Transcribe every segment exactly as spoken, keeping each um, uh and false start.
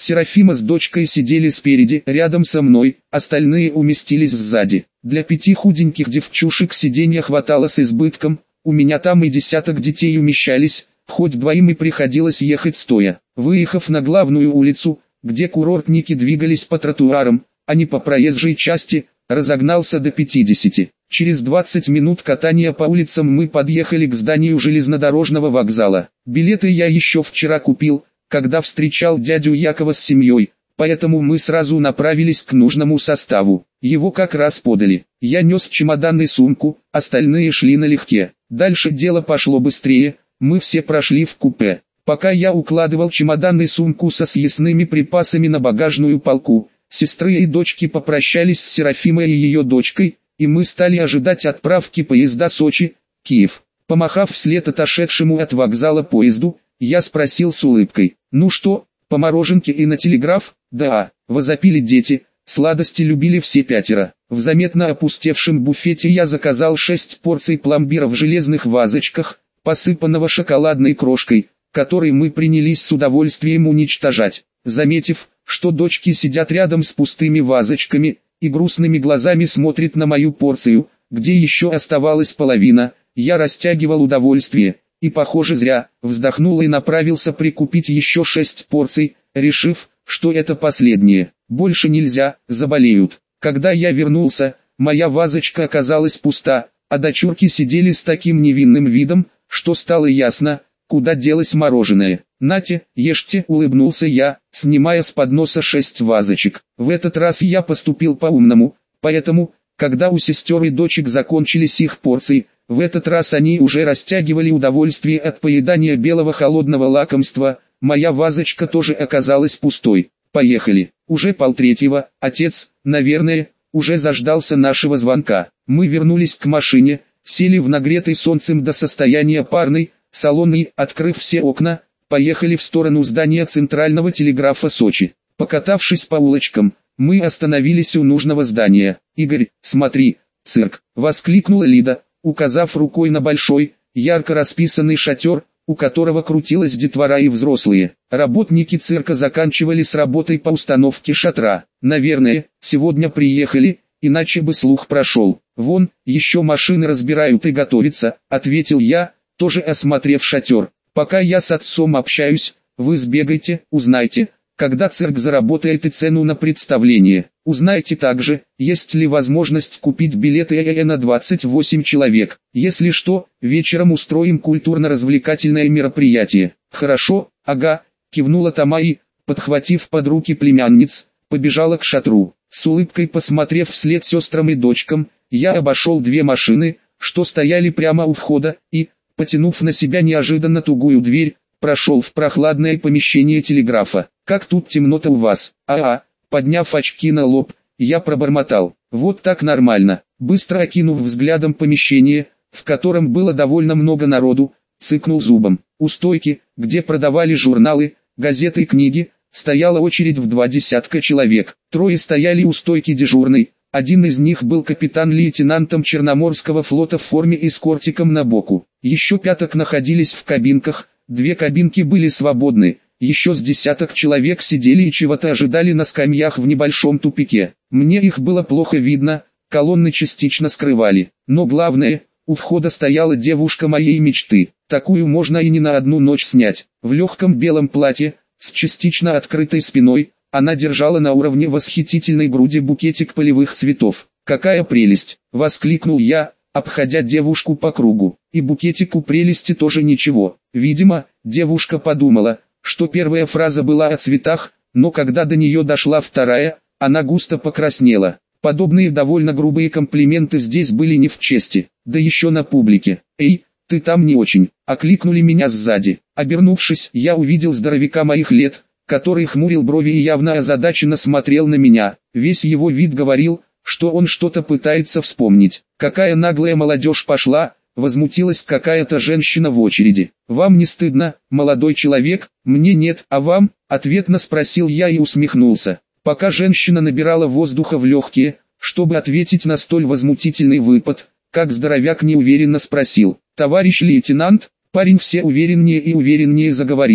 Серафима с дочкой сидели спереди, рядом со мной, остальные уместились сзади. Для пяти худеньких девчушек сиденья хватало с избытком, у меня там и десяток детей умещались, хоть двоим и приходилось ехать стоя. Выехав на главную улицу, где курортники двигались по тротуарам, а не по проезжей части, разогнался до пятидесяти. Через двадцать минут катания по улицам мы подъехали к зданию железнодорожного вокзала. Билеты я еще вчера купил, когда встречал дядю Якова с семьей, поэтому мы сразу направились к нужному составу. Его как раз подали. Я нес чемодан и сумку, остальные шли налегке. Дальше дело пошло быстрее, мы все прошли в купе. Пока я укладывал чемодан и сумку со съестными припасами на багажную полку, сестры и дочки попрощались с Серафимой и ее дочкой, и мы стали ожидать отправки поезда Сочи, Киев. Помахав вслед отошедшему от вокзала поезду, я спросил с улыбкой: «Ну что, по мороженке и на телеграф?» «Да», — возопили дети, сладости любили все пятеро. В заметно опустевшем буфете я заказал шесть порций пломбира в железных вазочках, посыпанного шоколадной крошкой, который мы принялись с удовольствием уничтожать. Заметив, что дочки сидят рядом с пустыми вазочками и грустными глазами смотрят на мою порцию, где еще оставалась половина, я растягивал удовольствие, и, похоже, зря, вздохнул и направился прикупить еще шесть порций, решив, что это последнее. Больше нельзя, заболеют. Когда я вернулся, моя вазочка оказалась пуста, а дочурки сидели с таким невинным видом, что стало ясно, куда делось мороженое. «Нате, ешьте», — улыбнулся я, снимая с подноса шесть вазочек. В этот раз я поступил по-умному, поэтому, когда у сестер и дочек закончились их порции, в этот раз они уже растягивали удовольствие от поедания белого холодного лакомства, моя вазочка тоже оказалась пустой. Поехали. Уже полтретьего, отец, наверное, уже заждался нашего звонка. Мы вернулись к машине, сели в нагретый солнцем до состояния парной, салон и, открыв все окна, поехали в сторону здания Центрального телеграфа Сочи. Покатавшись по улочкам, мы остановились у нужного здания. «Игорь, смотри, цирк!» — воскликнула Лида, указав рукой на большой, ярко расписанный шатер, у которого крутилась детвора и взрослые. Работники цирка заканчивали с работой по установке шатра. «Наверное, сегодня приехали, иначе бы слух прошел. Вон, еще машины разбирают и готовятся», — ответил я, тоже осмотрев шатер. «Пока я с отцом общаюсь, вы сбегайте, узнайте, когда цирк заработает и цену на представление. Узнайте также, есть ли возможность купить билеты на двадцать восемь человек. Если что, вечером устроим культурно-развлекательное мероприятие». «Хорошо, ага», — кивнула Тамаи, подхватив под руки племянниц, побежала к шатру. С улыбкой посмотрев вслед сестрам и дочкам, я обошел две машины, что стояли прямо у входа, и, потянув на себя неожиданно тугую дверь, прошел в прохладное помещение телеграфа. «Как тут темно-то у вас?» «А-а», подняв очки на лоб, я пробормотал. «Вот так нормально». Быстро окинув взглядом помещение, в котором было довольно много народу, цыкнул зубом. У стойки, где продавали журналы, газеты и книги, стояла очередь в два десятка человек. Трое стояли у стойки дежурной, один из них был капитан-лейтенантом Черноморского флота в форме и с кортиком на боку. Еще пяток находились в кабинках, две кабинки были свободны. Еще с десяток человек сидели и чего-то ожидали на скамьях в небольшом тупике. Мне их было плохо видно, колонны частично скрывали. Но главное, у входа стояла девушка моей мечты. Такую можно и не на одну ночь снять. В легком белом платье, с частично открытой спиной, она держала на уровне восхитительной груди букетик полевых цветов. «Какая прелесть!» — воскликнул я, обходя девушку по кругу. И букетику прелести тоже ничего. Видимо, девушка подумала, что первая фраза была о цветах, но когда до нее дошла вторая, она густо покраснела. Подобные довольно грубые комплименты здесь были не в чести, да еще на публике. «Эй, ты там не очень», — окликнули меня сзади. Обернувшись, я увидел здоровяка моих лет, который хмурил брови и явно озадаченно смотрел на меня. Весь его вид говорил, что он что-то пытается вспомнить. «Какая наглая молодежь пошла!» — возмутилась какая-то женщина в очереди. «Вам не стыдно, молодой человек?» «Мне нет, а вам?» — ответно спросил я и усмехнулся. Пока женщина набирала воздуха в легкие, чтобы ответить на столь возмутительный выпад, как здоровяк неуверенно спросил: «Товарищ лейтенант?» Парень все увереннее и увереннее заговорил.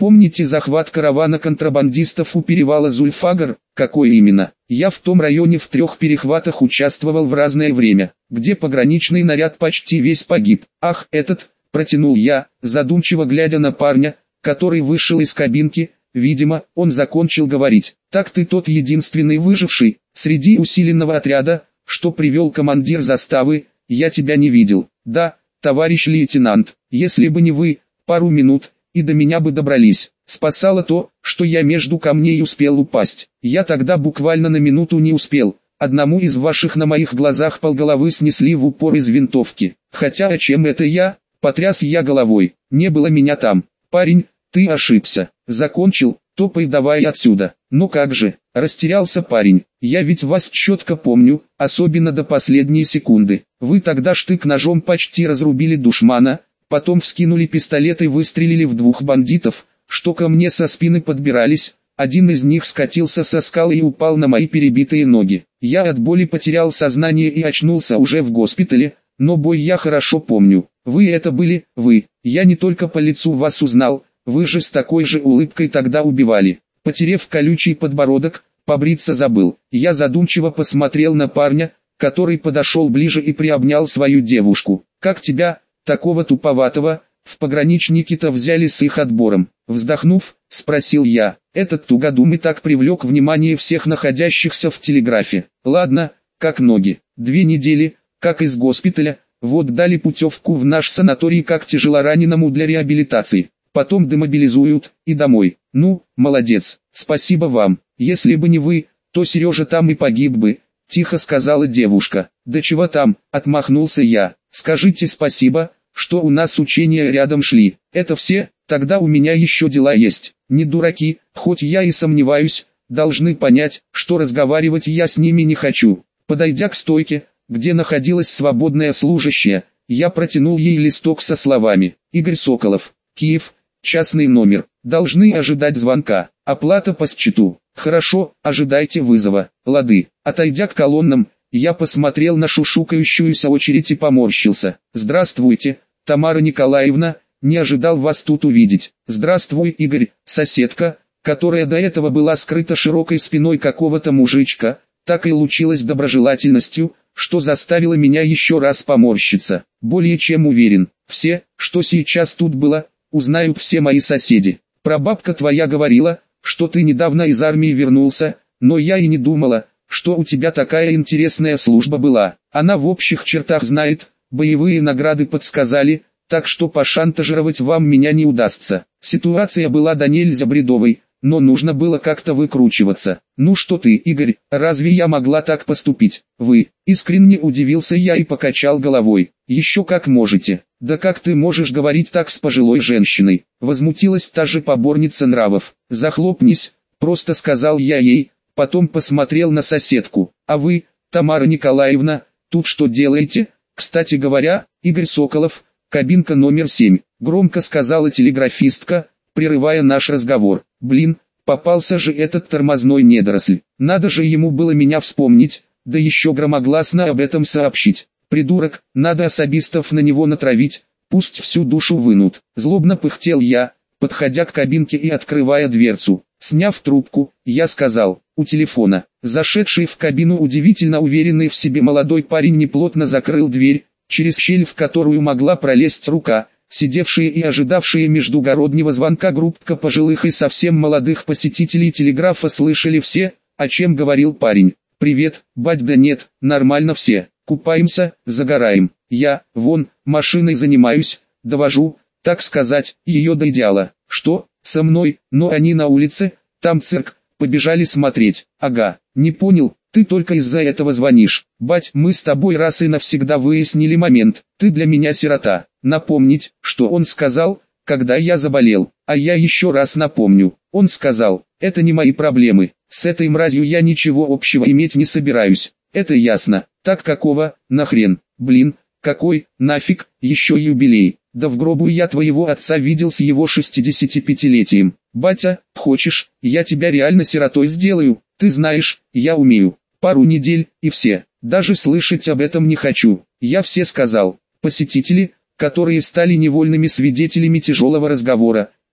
Помните захват каравана контрабандистов у перевала Зульфагар? Какой именно? Я в том районе в трех перехватах участвовал в разное время, где пограничный наряд почти весь погиб. Ах, этот, протянул я, задумчиво глядя на парня, который вышел из кабинки. Видимо, он закончил говорить. Так ты тот единственный выживший, среди усиленного отряда, что привел командир заставы, я тебя не видел. Да, товарищ лейтенант, если бы не вы, пару минут, и до меня бы добрались. Спасало то, что я между камней успел упасть. Я тогда буквально на минуту не успел. Одному из ваших на моих глазах полголовы снесли в упор из винтовки. Хотя о чем это я? Потряс я головой. Не было меня там. Парень, ты ошибся. Закончил, топай давай отсюда. Ну как же, растерялся парень. Я ведь вас четко помню, особенно до последней секунды. Вы тогда штык-ножом почти разрубили душмана, потом вскинули пистолет и выстрелили в двух бандитов, что ко мне со спины подбирались. Один из них скатился со скалы и упал на мои перебитые ноги. Я от боли потерял сознание и очнулся уже в госпитале, но бой я хорошо помню. Вы это были, вы. Я не только по лицу вас узнал, вы же с такой же улыбкой тогда убивали. Потерев колючий подбородок, побриться забыл. Я задумчиво посмотрел на парня, который подошел ближе и приобнял свою девушку. Как тебя, такого туповатого, в пограничники-то взяли с их отбором? Вздохнув, спросил я. Этот тугодум и так привлек внимание всех находящихся в телеграфе. Ладно, как ноги. Две недели, как из госпиталя, вот дали путевку в наш санаторий как тяжелораненому для реабилитации. Потом демобилизуют, и домой. Ну, молодец, спасибо вам. Если бы не вы, то Сережа там и погиб бы, тихо сказала девушка. Да чего там, отмахнулся я. Скажите спасибо, что у нас учения рядом шли. Это все? Тогда у меня еще дела есть. Не дураки, хоть я и сомневаюсь, должны понять, что разговаривать я с ними не хочу. Подойдя к стойке, где находилась свободная служащая, я протянул ей листок со словами: Игорь Соколов, Киев, частный номер, должны ожидать звонка, оплата по счету. Хорошо, ожидайте вызова. Лады. Отойдя к колоннам, я посмотрел на шушукающуюся очередь и поморщился. Здравствуйте, Тамара Николаевна, не ожидал вас тут увидеть. Здравствуй, Игорь, соседка, которая до этого была скрыта широкой спиной какого-то мужичка, так и лучилась доброжелательностью, что заставило меня еще раз поморщиться. Более чем уверен, все, что сейчас тут было, узнают все мои соседи. Прабабка твоя говорила, что ты недавно из армии вернулся, но я и не думала, что у тебя такая интересная служба была. Она в общих чертах знает, боевые награды подсказали, так что пошантажировать вам меня не удастся. Ситуация была до нельзя бредовой, но нужно было как-то выкручиваться. Ну что ты, Игорь, разве я могла так поступить? Вы, искренне удивился я и покачал головой. Еще как можете. Да как ты можешь говорить так с пожилой женщиной? Возмутилась та же поборница нравов. Захлопнись, просто сказал я ей, потом посмотрел на соседку. А вы, Тамара Николаевна, тут что делаете? Кстати говоря, Игорь Соколов, кабинка номер семь, громко сказала телеграфистка, прерывая наш разговор. Блин, попался же этот тормозной недоросль. Надо же ему было меня вспомнить, да еще громогласно об этом сообщить. Придурок, надо особистов на него натравить, пусть всю душу вынут. Злобно пыхтел я, подходя к кабинке и открывая дверцу. Сняв трубку, я сказал, у телефона. Зашедший в кабину удивительно уверенный в себе молодой парень неплотно закрыл дверь, через щель в которую могла пролезть рука. Сидевшие и ожидавшие междугороднего звонка группка пожилых и совсем молодых посетителей телеграфа слышали все, о чем говорил парень. «Привет, бать, да нет, нормально все, купаемся, загораем. Я, вон, машиной занимаюсь, довожу, так сказать, ее до идеала. Что, со мной, но они на улице, там цирк, побежали смотреть. Ага, не понял, ты только из-за этого звонишь. Бать, мы с тобой раз и навсегда выяснили момент, ты для меня сирота. Напомнить, что он сказал, когда я заболел, а я еще раз напомню. Он сказал, это не мои проблемы, с этой мразью я ничего общего иметь не собираюсь. Это ясно, так какого, нахрен, блин, какой, нафиг, еще юбилей. Да в гробу я твоего отца видел с его шестидесятипятилетием. Батя, хочешь, я тебя реально сиротой сделаю, ты знаешь, я умею. Пару недель, и все, даже слышать об этом не хочу. Я все сказал. Посетители, которые стали невольными свидетелями тяжелого разговора,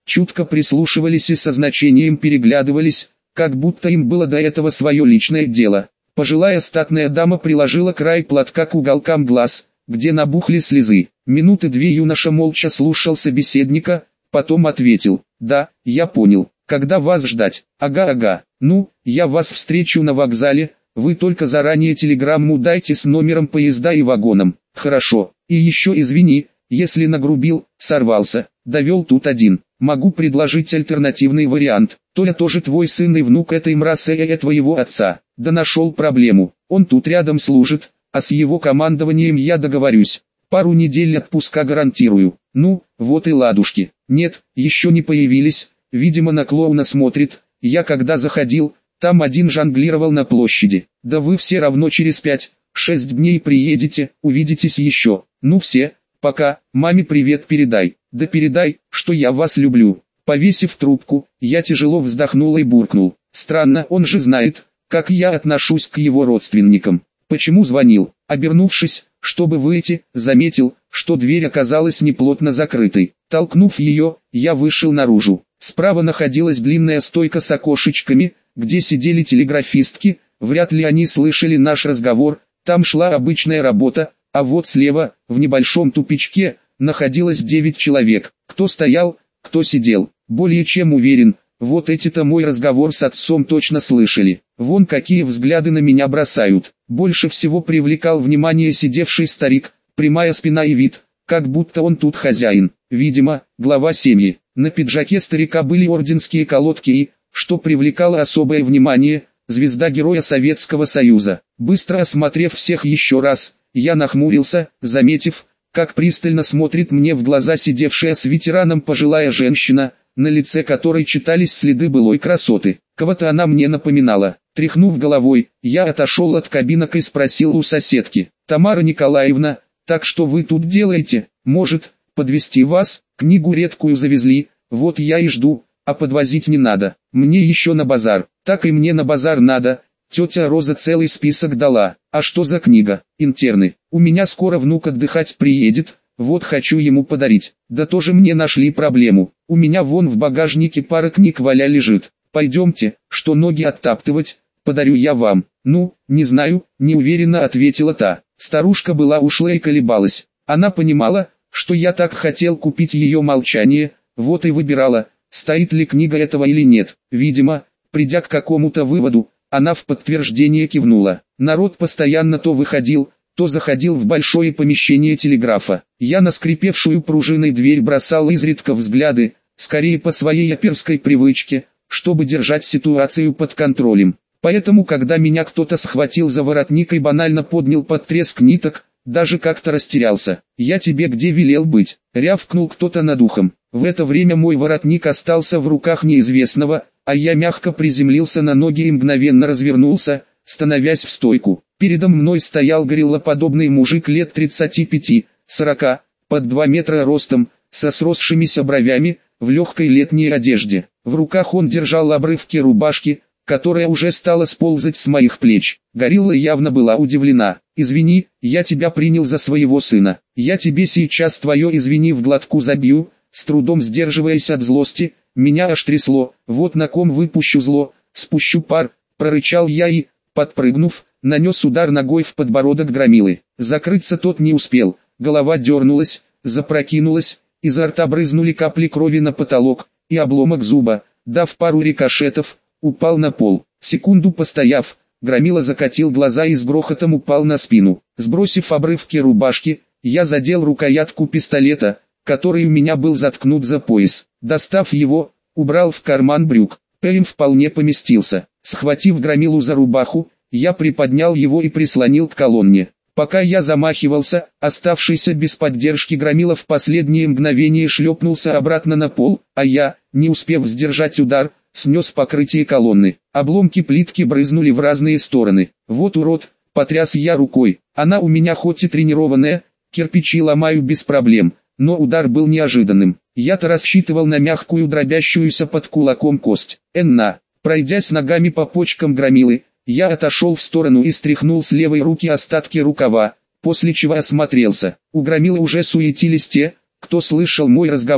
чутко прислушивались и со значением переглядывались, как будто им было до этого свое личное дело. Пожилая статная дама приложила край платка к уголкам глаз, где набухли слезы. Минуты две юноша молча слушал собеседника, потом ответил: «Да, я понял. Когда вас ждать?» «Ага-ага. Ну, я вас встречу на вокзале, вы только заранее телеграмму дайте с номером поезда и вагоном». «Хорошо. И еще извини, если нагрубил, сорвался, довел тут один. Могу предложить альтернативный вариант. Толя тоже твой сын и внук этой мразы твоего отца. Да нашел проблему. Он тут рядом служит, а с его командованием я договорюсь. Пару недель отпуска гарантирую». «Ну, вот и ладушки». «Нет, еще не появились, видимо на клоуна смотрит. Я когда заходил, там один жонглировал на площади. Да вы все равно через пять-шесть дней приедете, увидитесь еще. Ну все, пока, маме привет передай. Да передай, что я вас люблю». Повесив трубку, я тяжело вздохнул и буркнул: «Странно, он же знает, как я отношусь к его родственникам. Почему звонил?» Обернувшись, чтобы выйти, заметил, что дверь оказалась неплотно закрытой. Толкнув ее, я вышел наружу. Справа находилась длинная стойка с окошечками, где сидели телеграфистки. Вряд ли они слышали наш разговор, там шла обычная работа, а вот слева, в небольшом тупичке, находилось девять человек. Кто стоял, кто сидел, более чем уверен, вот эти-то мой разговор с отцом точно слышали. Вон какие взгляды на меня бросают. Больше всего привлекал внимание сидевший старик, прямая спина и вид, как будто он тут хозяин, видимо, глава семьи. На пиджаке старика были орденские колодки и, что привлекало особое внимание, звезда Героя Советского Союза. Быстро осмотрев всех еще раз, я нахмурился, заметив, как пристально смотрит мне в глаза сидевшая с ветераном пожилая женщина, на лице которой читались следы былой красоты. Кого-то она мне напоминала. Тряхнув головой, я отошел от кабинок и спросил у соседки: «Тамара Николаевна, так что вы тут делаете? Может, подвезти вас? Книгу редкую завезли, вот я и жду, а подвозить не надо. Мне еще на базар». «Так и мне на базар надо». Тетя Роза целый список дала. «А что за книга?» «Интерны. У меня скоро внук отдыхать приедет, вот хочу ему подарить». «Да тоже мне нашли проблему. У меня вон в багажнике пара книг валя лежит. Пойдемте, что ноги оттаптывать, подарю я вам». «Ну, не знаю», неуверенно ответила та. Старушка была ушла и колебалась. Она понимала, что я так хотел купить ее молчание, вот и выбирала, стоит ли книга этого или нет. Видимо, придя к какому-то выводу, она в подтверждение кивнула. Народ постоянно то выходил, то заходил в большое помещение телеграфа. Я на скрипевшую пружиной дверь бросал изредка взгляды, скорее по своей оперской привычке, чтобы держать ситуацию под контролем. Поэтому когда меня кто-то схватил за воротник и банально поднял под треск ниток, даже как-то растерялся. «Я тебе где велел быть?» — рявкнул кто-то над ухом. В это время мой воротник остался в руках неизвестного, а я мягко приземлился на ноги и мгновенно развернулся, становясь в стойку. Передо мной стоял гориллоподобный мужик лет тридцати пяти-сорока, под два метра ростом, со сросшимися бровями, в легкой летней одежде. В руках он держал обрывки рубашки, которая уже стала сползать с моих плеч. Горилла явно была удивлена. «Извини, я тебя принял за своего сына. Я тебе сейчас твое извини в глотку забью», с трудом сдерживаясь от злости, меня аж трясло. «Вот на ком выпущу зло, спущу пар», прорычал я и, подпрыгнув, нанес удар ногой в подбородок громилы. Закрыться тот не успел, голова дернулась, запрокинулась, изо рта брызнули капли крови на потолок, и обломок зуба, дав пару рикошетов, упал на пол. Секунду постояв, громила закатил глаза и с грохотом упал на спину. Сбросив обрывки рубашки, я задел рукоятку пистолета, который у меня был заткнут за пояс. Достав его, убрал в карман брюк. ПМ вполне поместился. Схватив громилу за рубаху, я приподнял его и прислонил к колонне. Пока я замахивался, оставшийся без поддержки громила в последнее мгновение шлепнулся обратно на пол, а я, не успев сдержать удар, снес покрытие колонны. Обломки плитки брызнули в разные стороны. «Вот урод», — потряс я рукой. «Она у меня хоть и тренированная, кирпичи ломаю без проблем». Но удар был неожиданным. Я-то рассчитывал на мягкую дробящуюся под кулаком кость. Энна. Пройдясь ногами по почкам громилы, я отошел в сторону и стряхнул с левой руки остатки рукава, после чего осмотрелся. У громилы уже суетились те, кто слышал мой разговор,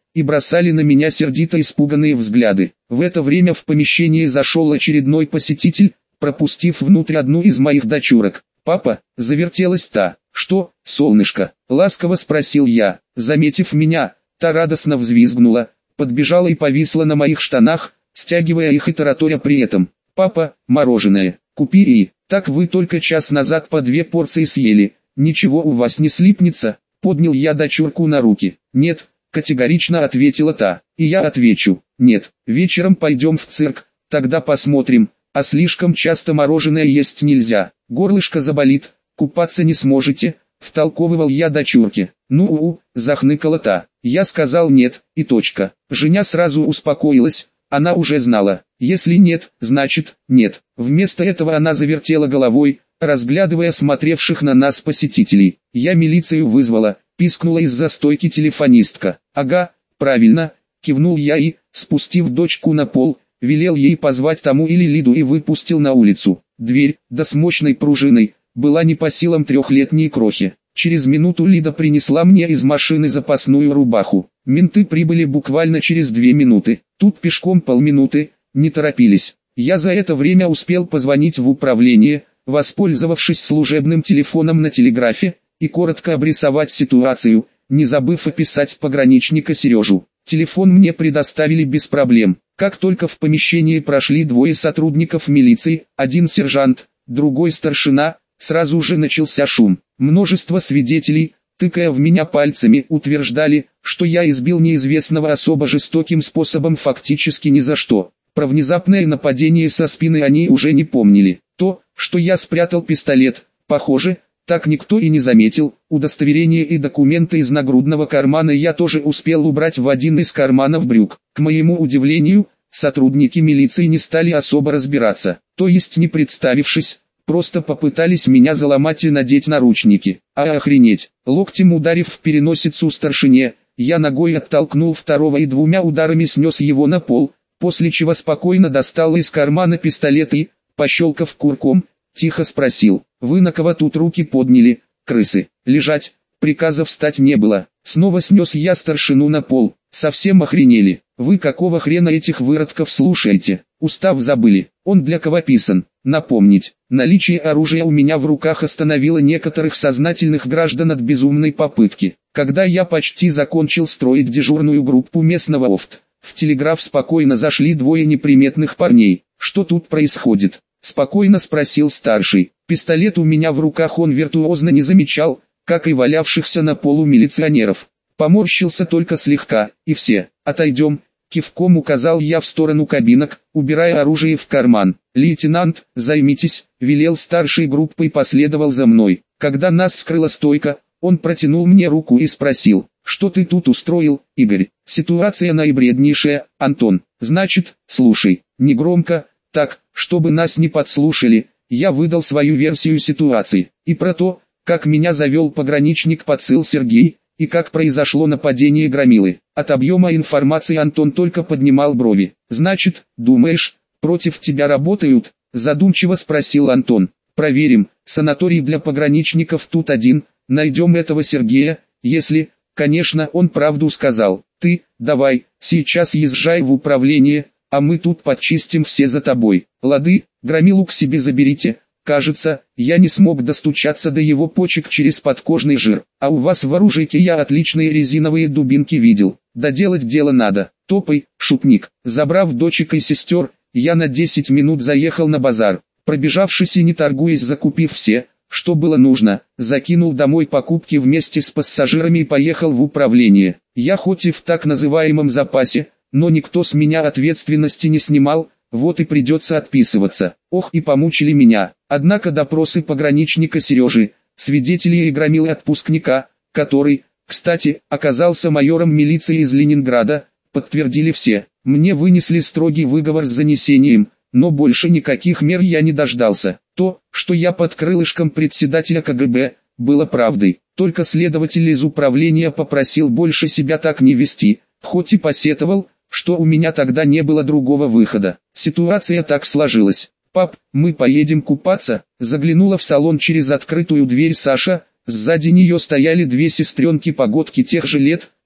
и бросали на меня сердито испуганные взгляды. В это время в помещение зашел очередной посетитель, пропустив внутрь одну из моих дочурок. «Папа», — завертелась та. «Что, солнышко?» — ласково спросил я. Заметив меня, та радостно взвизгнула, подбежала и повисла на моих штанах, стягивая их и тараторя при этом. «Папа, мороженое, купи и, так вы только час назад по две порции съели, ничего у вас не слипнется?» Поднял я дочурку на руки. «Нет», — категорично ответила та. И я отвечу: «Нет, вечером пойдем в цирк, тогда посмотрим, а слишком часто мороженое есть нельзя, горлышко заболит, купаться не сможете», — втолковывал я дочурке. «Ну-у», — захныкала та. Я сказал нет, и точка. Женя сразу успокоилась, она уже знала. Если нет, значит нет. Вместо этого она завертела головой, разглядывая смотревших на нас посетителей. «Я милицию вызвала», — пискнула из-за стойки телефонистка. «Ага, правильно», — кивнул я и, спустив дочку на пол, велел ей позвать Тому или Лиду и выпустил на улицу. Дверь, да с мощной пружиной, была не по силам трехлетней крохи. Через минуту Лида принесла мне из машины запасную рубаху. Менты прибыли буквально через две минуты. Тут пешком полминуты, не торопились. Я за это время успел позвонить в управление, воспользовавшись служебным телефоном на телеграфе, и коротко обрисовать ситуацию, не забыв описать пограничника Сережу. Телефон мне предоставили без проблем. Как только в помещении прошли двое сотрудников милиции, один сержант, другой старшина, сразу же начался шум. Множество свидетелей, тыкая в меня пальцами, утверждали, что я избил неизвестного особо жестоким способом фактически ни за что. Про внезапное нападение со спины они уже не помнили. То, что я спрятал пистолет, похоже, так никто и не заметил. Удостоверение и документы из нагрудного кармана я тоже успел убрать в один из карманов брюк. К моему удивлению, сотрудники милиции не стали особо разбираться, то есть не представившись, просто попытались меня заломать и надеть наручники. А охренеть, локтем ударив в переносицу старшине, я ногой оттолкнул второго и двумя ударами снес его на пол, после чего спокойно достал из кармана пистолет и, пощелкав курком, тихо спросил: «Вы на кого тут руки подняли, крысы?» «Лежать», приказа встать не было. Снова снес я старшину на пол. «Совсем охренели? Вы какого хрена этих выродков слушаете? Устав забыли? Он для кого писан?» Напомнить, наличие оружия у меня в руках остановило некоторых сознательных граждан от безумной попытки. Когда я почти закончил строить дежурную группу местного ОФТ, в телеграф спокойно зашли двое неприметных парней. «Что тут происходит?» — спокойно спросил старший. Пистолет у меня в руках он виртуозно не замечал, как и валявшихся на полу милиционеров. Поморщился только слегка, и все. «Отойдем», — кивком указал я в сторону кабинок, убирая оружие в карман. «Лейтенант, займитесь», — велел старшей группой и последовал за мной. Когда нас скрыла стойка, он протянул мне руку и спросил: «Что ты тут устроил, Игорь?» «Ситуация наибреднейшая, Антон. Значит, слушай, негромко, так, чтобы нас не подслушали». Я выдал свою версию ситуации, и про то, как меня завел пограничник подсыл Сергей, и как произошло нападение громилы. От объема информации Антон только поднимал брови. «Значит, думаешь, против тебя работают?» — задумчиво спросил Антон. «Проверим, санаторий для пограничников тут один, найдем этого Сергея, если, конечно, он правду сказал. Ты, давай, сейчас езжай в управление, а мы тут подчистим все за тобой. Лады, громилу к себе заберите». Кажется, я не смог достучаться до его почек через подкожный жир. «А у вас в оружейке я отличные резиновые дубинки видел. Доделать дело надо. Топай, шутник». Забрав дочек и сестер, я на десять минут заехал на базар. Пробежавшись и не торгуясь, закупив все, что было нужно, закинул домой покупки вместе с пассажирами и поехал в управление. Я хоть и в так называемом запасе, но никто с меня ответственности не снимал, вот и придется отписываться. Ох, и помучили меня. Однако допросы пограничника Сережи, свидетелей и громилы отпускника, который, кстати, оказался майором милиции из Ленинграда, подтвердили все. Мне вынесли строгий выговор с занесением, но больше никаких мер я не дождался. То, что я под крылышком председателя ка гэ бэ, было правдой. Только следователь из управления попросил больше себя так не вести, хоть и посетовал, что у меня тогда не было другого выхода. Ситуация так сложилась. «Пап, мы поедем купаться», — заглянула в салон через открытую дверь Саша. Сзади нее стояли две сестренки-погодки тех же лет,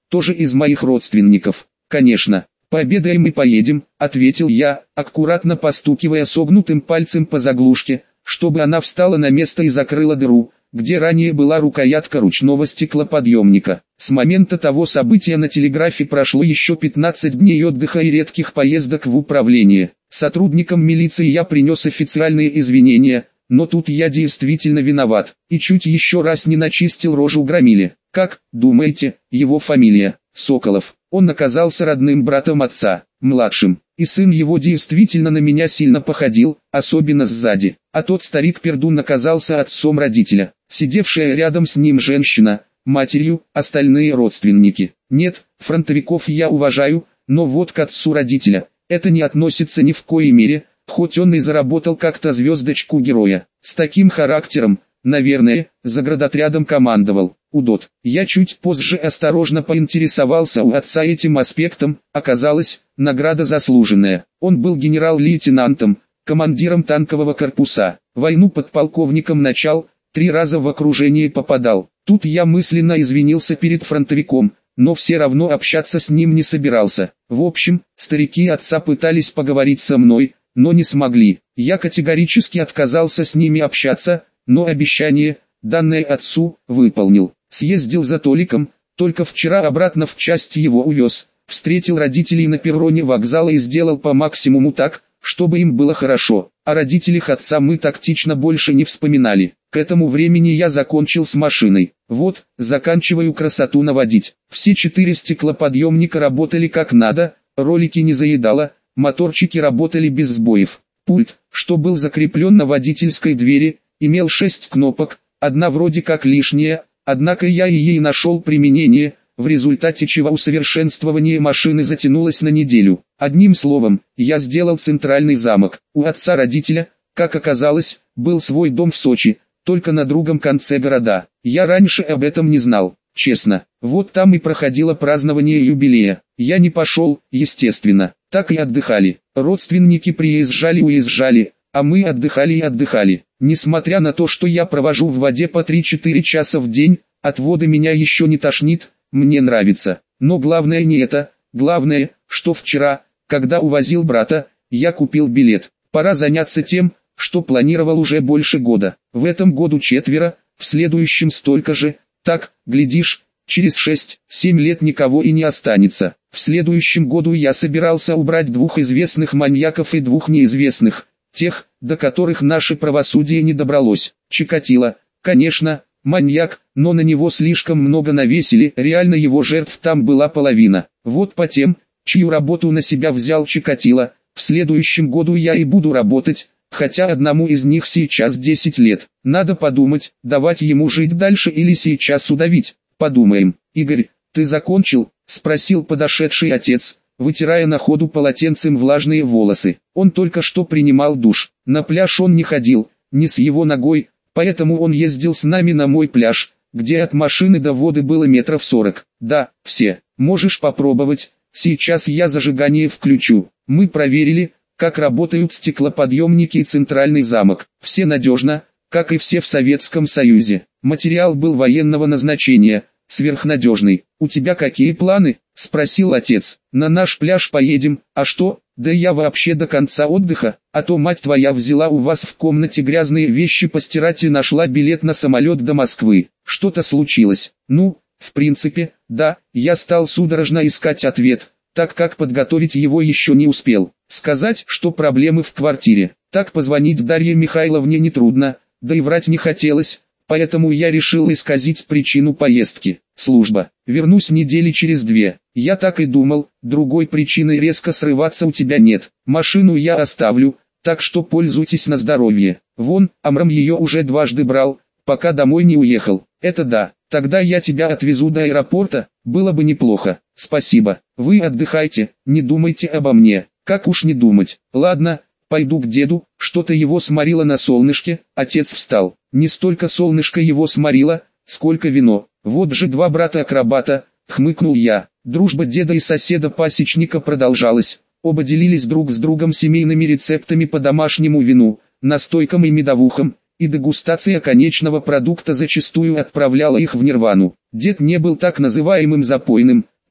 тоже из моих родственников. Конечно. «Пообедаем и поедем», — ответил я, аккуратно постукивая согнутым пальцем по заглушке, чтобы она встала на место и закрыла дыру, где ранее была рукоятка ручного стеклоподъемника. С момента того события на телеграфе прошло еще пятнадцать дней отдыха и редких поездок в управление. Сотрудникам милиции я принес официальные извинения, но тут я действительно виноват, и чуть еще раз не начистил рожу громиле. Как, думаете, его фамилия? Соколов. Он оказался родным братом отца, младшим, и сын его действительно на меня сильно походил, особенно сзади. А тот старик-пердун оказался отцом родителя. Сидевшая рядом с ним женщина, матерью, остальные родственники. Нет, фронтовиков я уважаю, но вот к отцу родителя, это не относится ни в коей мере, хоть он и заработал как-то звездочку героя. С таким характером, наверное, заградотрядом командовал. Удот. Я чуть позже осторожно поинтересовался у отца этим аспектом, оказалось, награда заслуженная. Он был генерал-лейтенантом, командиром танкового корпуса, войну подполковником начал, три раза в окружение попадал. Тут я мысленно извинился перед фронтовиком, но все равно общаться с ним не собирался. В общем, старики отца пытались поговорить со мной, но не смогли. Я категорически отказался с ними общаться, но обещание, данное отцу, выполнил. Съездил за Толиком, только вчера обратно в часть его увез, встретил родителей на перроне вокзала и сделал по максимуму так, чтобы им было хорошо. О родителях отца мы тактично больше не вспоминали. К этому времени я закончил с машиной. Вот, заканчиваю красоту наводить. Все четыре стеклоподъемника работали как надо, ролики не заедало, моторчики работали без сбоев. Пульт, что был закреплен на водительской двери, имел шесть кнопок, одна вроде как лишняя, однако я и ей нашел применение, в результате чего усовершенствование машины затянулось на неделю. Одним словом, я сделал центральный замок. У отца родителя, как оказалось, был свой дом в Сочи, только на другом конце города. Я раньше об этом не знал, честно. Вот там и проходило празднование юбилея. Я не пошел, естественно, так и отдыхали. Родственники приезжали-уезжали, а мы отдыхали и отдыхали. Несмотря на то, что я провожу в воде по три-четыре часа в день, от воды меня еще не тошнит, мне нравится. Но главное не это, главное, что вчера, когда увозил брата, я купил билет. Пора заняться тем, что планировал уже больше года. В этом году четверо, в следующем столько же, так, глядишь, через шесть-семь лет никого и не останется. В следующем году я собирался убрать двух известных маньяков и двух неизвестных, тех, до которых наше правосудие не добралось. Чикатило, конечно, маньяк, но на него слишком много навесили, реально его жертв там была половина. Вот по тем, чью работу на себя взял Чикатило, в следующем году я и буду работать, хотя одному из них сейчас десять лет. Надо подумать, давать ему жить дальше или сейчас удавить. Подумаем. Игорь, ты закончил? Спросил подошедший отец, вытирая на ходу полотенцем влажные волосы. Он только что принимал душ. На пляж он не ходил, не с его ногой, поэтому он ездил с нами на мой пляж, где от машины до воды было метров сорок. Да, все. Можешь попробовать, сейчас я зажигание включу. Мы проверили, как работают стеклоподъемники и центральный замок. Все надежно, как и все в Советском Союзе. Материал был военного назначения, сверхнадежный. «У тебя какие планы?» – спросил отец. «На наш пляж поедем, а что? Да я вообще до конца отдыха, а то мать твоя взяла у вас в комнате грязные вещи постирать и нашла билет на самолет до Москвы. Что-то случилось?» «Ну, в принципе, да», я стал судорожно искать ответ, так как подготовить его еще не успел. Сказать, что проблемы в квартире. Так позвонить Дарье Михайловне нетрудно, да и врать не хотелось, поэтому я решил исказить причину поездки. Служба. Вернусь недели через две. Я так и думал, другой причины резко срываться у тебя нет. Машину я оставлю, так что пользуйтесь на здоровье. Вон, Амрам ее уже дважды брал, пока домой не уехал. Это да, тогда я тебя отвезу до аэропорта, было бы неплохо. Спасибо. Вы отдыхайте, не думайте обо мне. Как уж не думать. Ладно, пойду к деду, что-то его сморило на солнышке. Отец встал. Не столько солнышко его сморило, сколько вино. Вот же два брата-акробата, хмыкнул я. Дружба деда и соседа-пасечника продолжалась. Оба делились друг с другом семейными рецептами по домашнему вину, настойкам и медовухам, и дегустация конечного продукта зачастую отправляла их в нирвану. Дед не был так называемым запойным,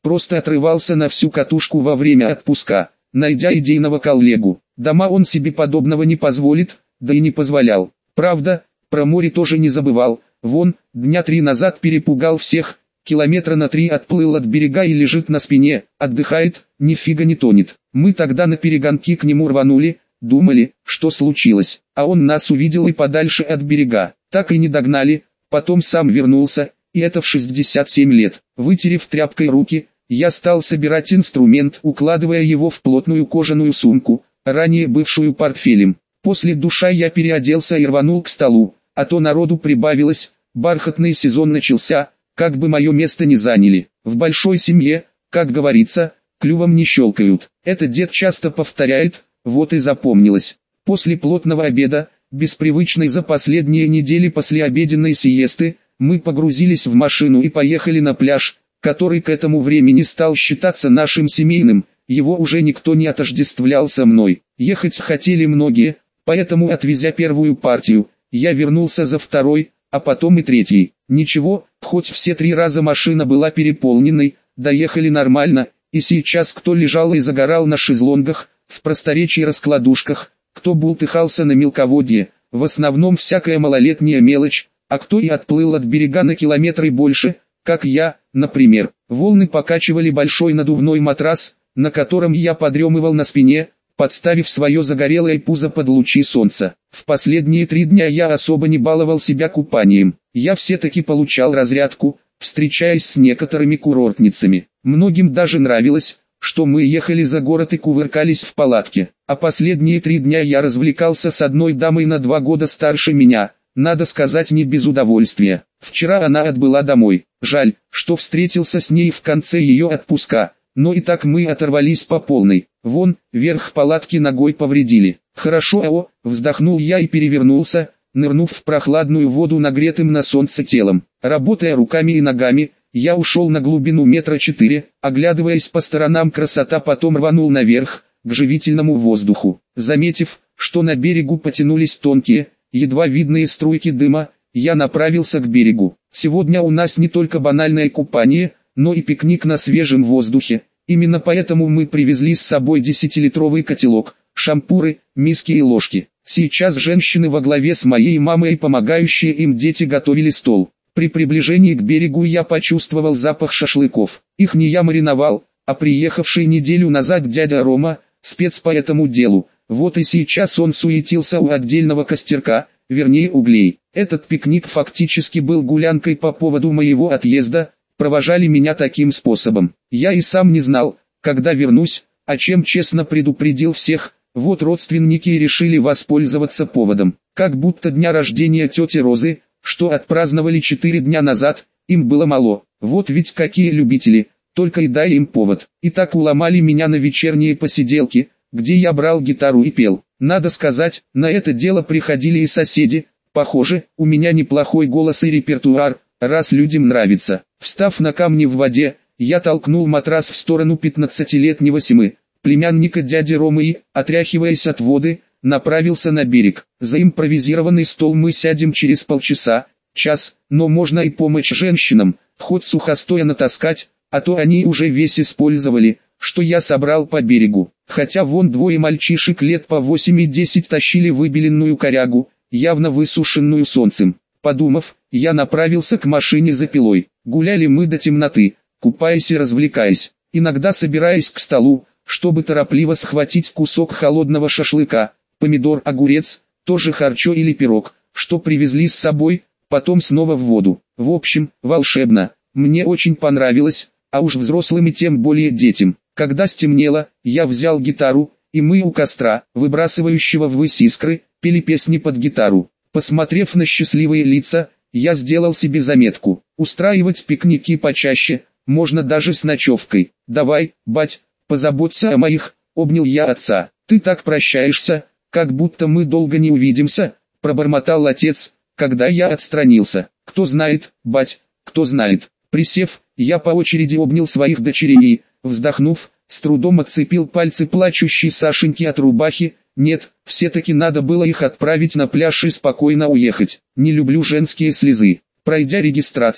просто отрывался на всю катушку во время отпуска, найдя идейного коллегу. Дома он себе подобного не позволит, да и не позволял. Правда, про море тоже не забывал. Вон, дня три назад перепугал всех, километра на три отплыл от берега и лежит на спине, отдыхает, нифига не тонет. Мы тогда на перегонки к нему рванули, думали, что случилось, а он нас увидел и подальше от берега. Так и не догнали, потом сам вернулся, и это в шестьдесят семь лет. Вытерев тряпкой руки, я стал собирать инструмент, укладывая его в плотную кожаную сумку, ранее бывшую портфелем. После душа я переоделся и рванул к столу, а то народу прибавилось, бархатный сезон начался, как бы мое место не заняли. В большой семье, как говорится, клювом не щелкают. Это дед часто повторяет, вот и запомнилось. После плотного обеда, без привычной за последние недели послеобеденной сиесты, мы погрузились в машину и поехали на пляж, который к этому времени стал считаться нашим семейным, его уже никто не отождествлял со мной. Ехать хотели многие, поэтому, отвезя первую партию, я вернулся за второй, а потом и третьей. Ничего, хоть все три раза машина была переполненной, доехали нормально, и сейчас кто лежал и загорал на шезлонгах, в просторечии раскладушках, кто бултыхался на мелководье, в основном всякая малолетняя мелочь, а кто и отплыл от берега на километры больше, как я, например. Волны покачивали большой надувной матрас, на котором я подремывал на спине, подставив свое загорелое пузо под лучи солнца. В последние три дня я особо не баловал себя купанием. Я все-таки получал разрядку, встречаясь с некоторыми курортницами. Многим даже нравилось, что мы ехали за город и кувыркались в палатке. А последние три дня я развлекался с одной дамой на два года старше меня, надо сказать, не без удовольствия. Вчера она отбыла домой. Жаль, что встретился с ней в конце ее отпуска, но и так мы оторвались по полной. Вон, верх палатки ногой повредили. Хорошо, ао, вздохнул я и перевернулся, нырнув в прохладную воду нагретым на солнце телом. Работая руками и ногами, я ушел на глубину метра четыре, оглядываясь по сторонам, красота, потом рванул наверх, к живительному воздуху. Заметив, что на берегу потянулись тонкие, едва видные струйки дыма, я направился к берегу. Сегодня у нас не только банальное купание, но и пикник на свежем воздухе. Именно поэтому мы привезли с собой десятилитровый котелок, шампуры, миски и ложки. Сейчас женщины во главе с моей мамой и помогающие им дети готовили стол. При приближении к берегу я почувствовал запах шашлыков. Их не я мариновал, а приехавший неделю назад дядя Рома, спец по этому делу. Вот и сейчас он суетился у отдельного костерка, вернее углей. Этот пикник фактически был гулянкой по поводу моего отъезда, провожали меня таким способом. Я и сам не знал, когда вернусь, о чем честно предупредил всех, вот родственники и решили воспользоваться поводом. Как будто дня рождения тети Розы, что отпраздновали четыре дня назад, им было мало. Вот ведь какие любители, только и дай им повод. И так уломали меня на вечерние посиделки, где я брал гитару и пел. Надо сказать, на это дело приходили и соседи. Похоже, у меня неплохой голос и репертуар, раз людям нравится. Встав на камни в воде, я толкнул матрас в сторону пятнадцатилетнего Симы, племянника дяди Ромы и, отряхиваясь от воды, направился на берег. За импровизированный стол мы сядем через полчаса, час, но можно и помочь женщинам, хоть сухостоя натаскать, а то они уже весь использовали, что я собрал по берегу. Хотя вон двое мальчишек лет по восемь и десять тащили выбеленную корягу, явно высушенную солнцем. Подумав, я направился к машине за пилой. Гуляли мы до темноты, купаясь и развлекаясь, иногда собираясь к столу, чтобы торопливо схватить кусок холодного шашлыка, помидор, огурец, тоже харчо или пирог, что привезли с собой, потом снова в воду. В общем, волшебно, мне очень понравилось, а уж взрослым и тем более детям. Когда стемнело, я взял гитару, и мы у костра, выбрасывающего ввысь искры, пели песни под гитару. Посмотрев на счастливые лица, я сделал себе заметку: устраивать пикники почаще, можно даже с ночевкой. Давай, бать, позаботься о моих, обнял я отца. Ты так прощаешься, как будто мы долго не увидимся, пробормотал отец, когда я отстранился. Кто знает, бать, кто знает. Присев, я по очереди обнял своих дочерей и, вздохнув, с трудом отцепил пальцы плачущей Сашеньки от рубахи. Нет, все-таки надо было их отправить на пляж и спокойно уехать. Не люблю женские слезы. Пройдя регистрацию,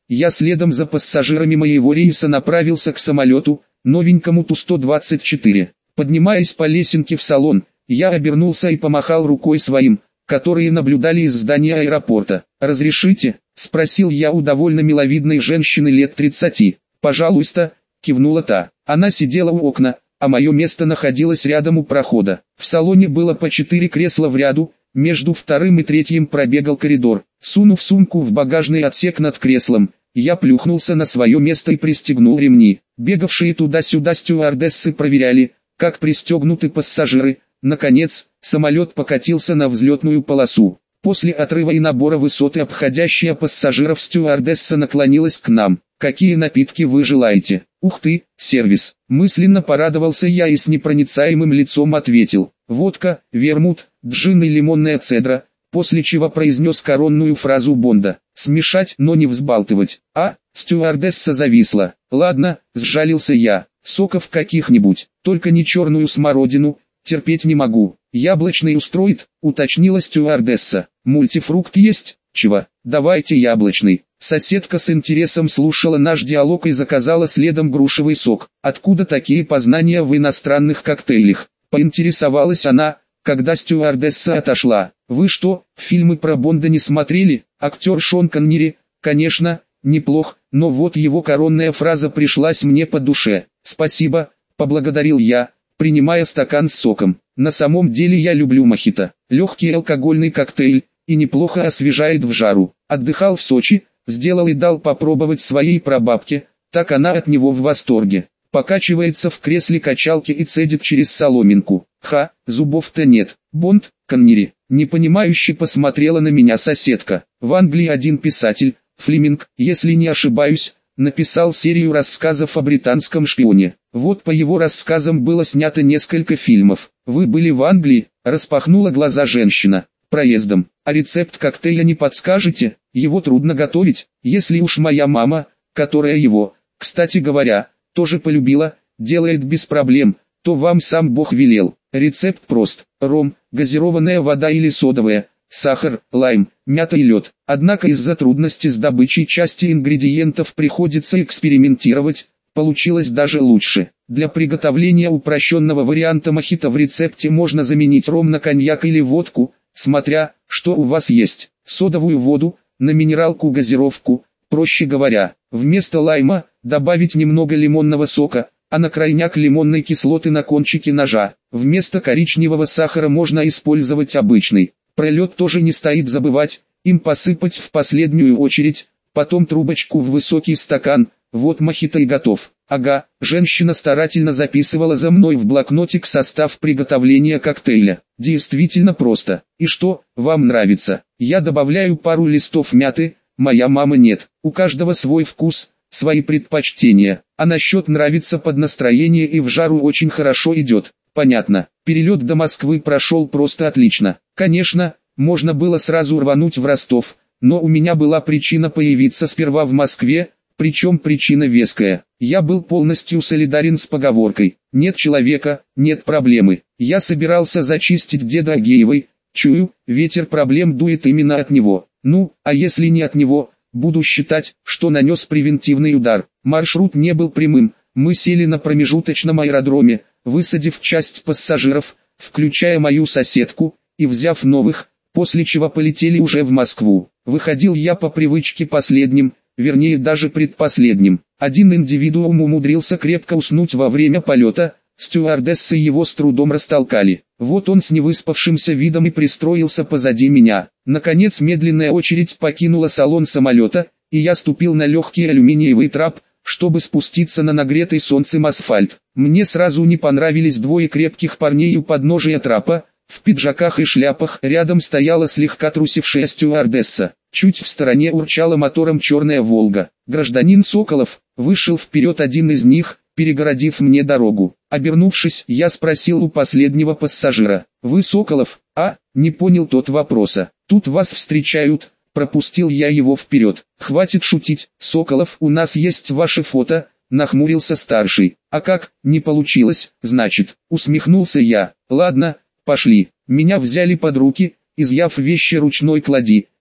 я следом за пассажирами моего рейса направился к самолету, новенькому Ту сто двадцать четыре. Поднимаясь по лесенке в салон, я обернулся и помахал рукой своим, которые наблюдали из здания аэропорта. «Разрешите?» – спросил я у довольно миловидной женщины лет тридцати. «Пожалуйста», – кивнула та. Она сидела у окна, а мое место находилось рядом у прохода. В салоне было по четыре кресла в ряду, между вторым и третьим пробегал коридор. Сунув сумку в багажный отсек над креслом, я плюхнулся на свое место и пристегнул ремни. Бегавшие туда-сюда стюардессы проверяли, как пристегнуты пассажиры. Наконец, самолет покатился на взлетную полосу. После отрыва и набора высоты обходящая пассажиров стюардесса наклонилась к нам. «Какие напитки вы желаете?» «Ух ты, сервис!» Мысленно порадовался я и с непроницаемым лицом ответил. «Водка, вермут, джин и лимонная цедра», после чего произнес коронную фразу Бонда. «Смешать, но не взбалтывать». «А?» Стюардесса зависла. «Ладно», сжалился я. «Соков каких-нибудь, только не черную смородину, терпеть не могу». «Яблочный устроит?» уточнила стюардесса. «Мультифрукт есть?» «Чего? Давайте яблочный». Соседка с интересом слушала наш диалог и заказала следом грушевый сок. «Откуда такие познания в иностранных коктейлях?» поинтересовалась она, когда стюардесса отошла. «Вы что, фильмы про Бонда не смотрели?» Актер Шон Коннери, конечно, неплох, но вот его коронная фраза пришлась мне по душе. «Спасибо», поблагодарил я, принимая стакан с соком. На самом деле я люблю мохито. Легкий алкогольный коктейль, и неплохо освежает в жару. Отдыхал в Сочи, сделал и дал попробовать своей прабабке, так она от него в восторге. Покачивается в кресле качалки и цедит через соломинку. Ха, зубов-то нет. Бонд, Коннери. Непонимающе посмотрела на меня соседка. В Англии один писатель, Флеминг, если не ошибаюсь, написал серию рассказов о британском шпионе. Вот по его рассказам было снято несколько фильмов. Вы были в Англии? Распахнула глаза женщина. Проездом. А рецепт коктейля не подскажете? Его трудно готовить, если уж моя мама, которая его, кстати говоря, тоже полюбила, делает без проблем, то вам сам Бог велел. Рецепт прост. Ром, газированная вода или содовая, сахар, лайм, мята и лед. Однако из-за трудностей с добычей части ингредиентов приходится экспериментировать, получилось даже лучше. Для приготовления упрощенного варианта мохито в рецепте можно заменить ром на коньяк или водку, смотря, что у вас есть. Содовую воду, на минералку газировку, проще говоря, вместо лайма, добавить немного лимонного сока, а на крайняк лимонной кислоты на кончике ножа. Вместо коричневого сахара можно использовать обычный. Про лед тоже не стоит забывать, им посыпать в последнюю очередь, потом трубочку в высокий стакан, вот мохито и готов. Ага, женщина старательно записывала за мной в блокнотик состав приготовления коктейля. Действительно просто. И что, вам нравится? Я добавляю пару листов мяты, моя мама нет. У каждого свой вкус, свои предпочтения. А насчет нравится под настроение и в жару очень хорошо идет. Понятно. Перелет до Москвы прошел просто отлично. Конечно, можно было сразу рвануть в Ростов, но у меня была причина появиться сперва в Москве, причем причина веская. Я был полностью солидарен с поговоркой «нет человека, нет проблемы». Я собирался зачистить деда Агеевой, чую, ветер проблем дует именно от него. Ну, а если не от него, буду считать, что нанес превентивный удар. Маршрут не был прямым, мы сели на промежуточном аэродроме, высадив часть пассажиров, включая мою соседку, и взяв новых, после чего полетели уже в Москву. Выходил я по привычке последним, вернее даже предпоследним. Один индивидуум умудрился крепко уснуть во время полета, стюардессы его с трудом растолкали. Вот он с невыспавшимся видом и пристроился позади меня. Наконец медленная очередь покинула салон самолета, и я ступил на легкий алюминиевый трап, чтобы спуститься на нагретый солнцем асфальт. Мне сразу не понравились двое крепких парней у подножия трапа, в пиджаках и шляпах. Рядом стояла слегка трусившая стюардесса. Чуть в стороне урчала мотором черная «Волга». Гражданин Соколов, вышел вперед один из них, перегородив мне дорогу. Обернувшись, я спросил у последнего пассажира: «Вы Соколов?» «А?» — не понял тот вопроса. «Тут вас встречают», — пропустил я его вперед. «Хватит шутить, Соколов, у нас есть ваше фото», — нахмурился старший. «А как, не получилось, значит?» — усмехнулся я. «Ладно, пошли». Меня взяли под руки, изъяв вещи ручной клади,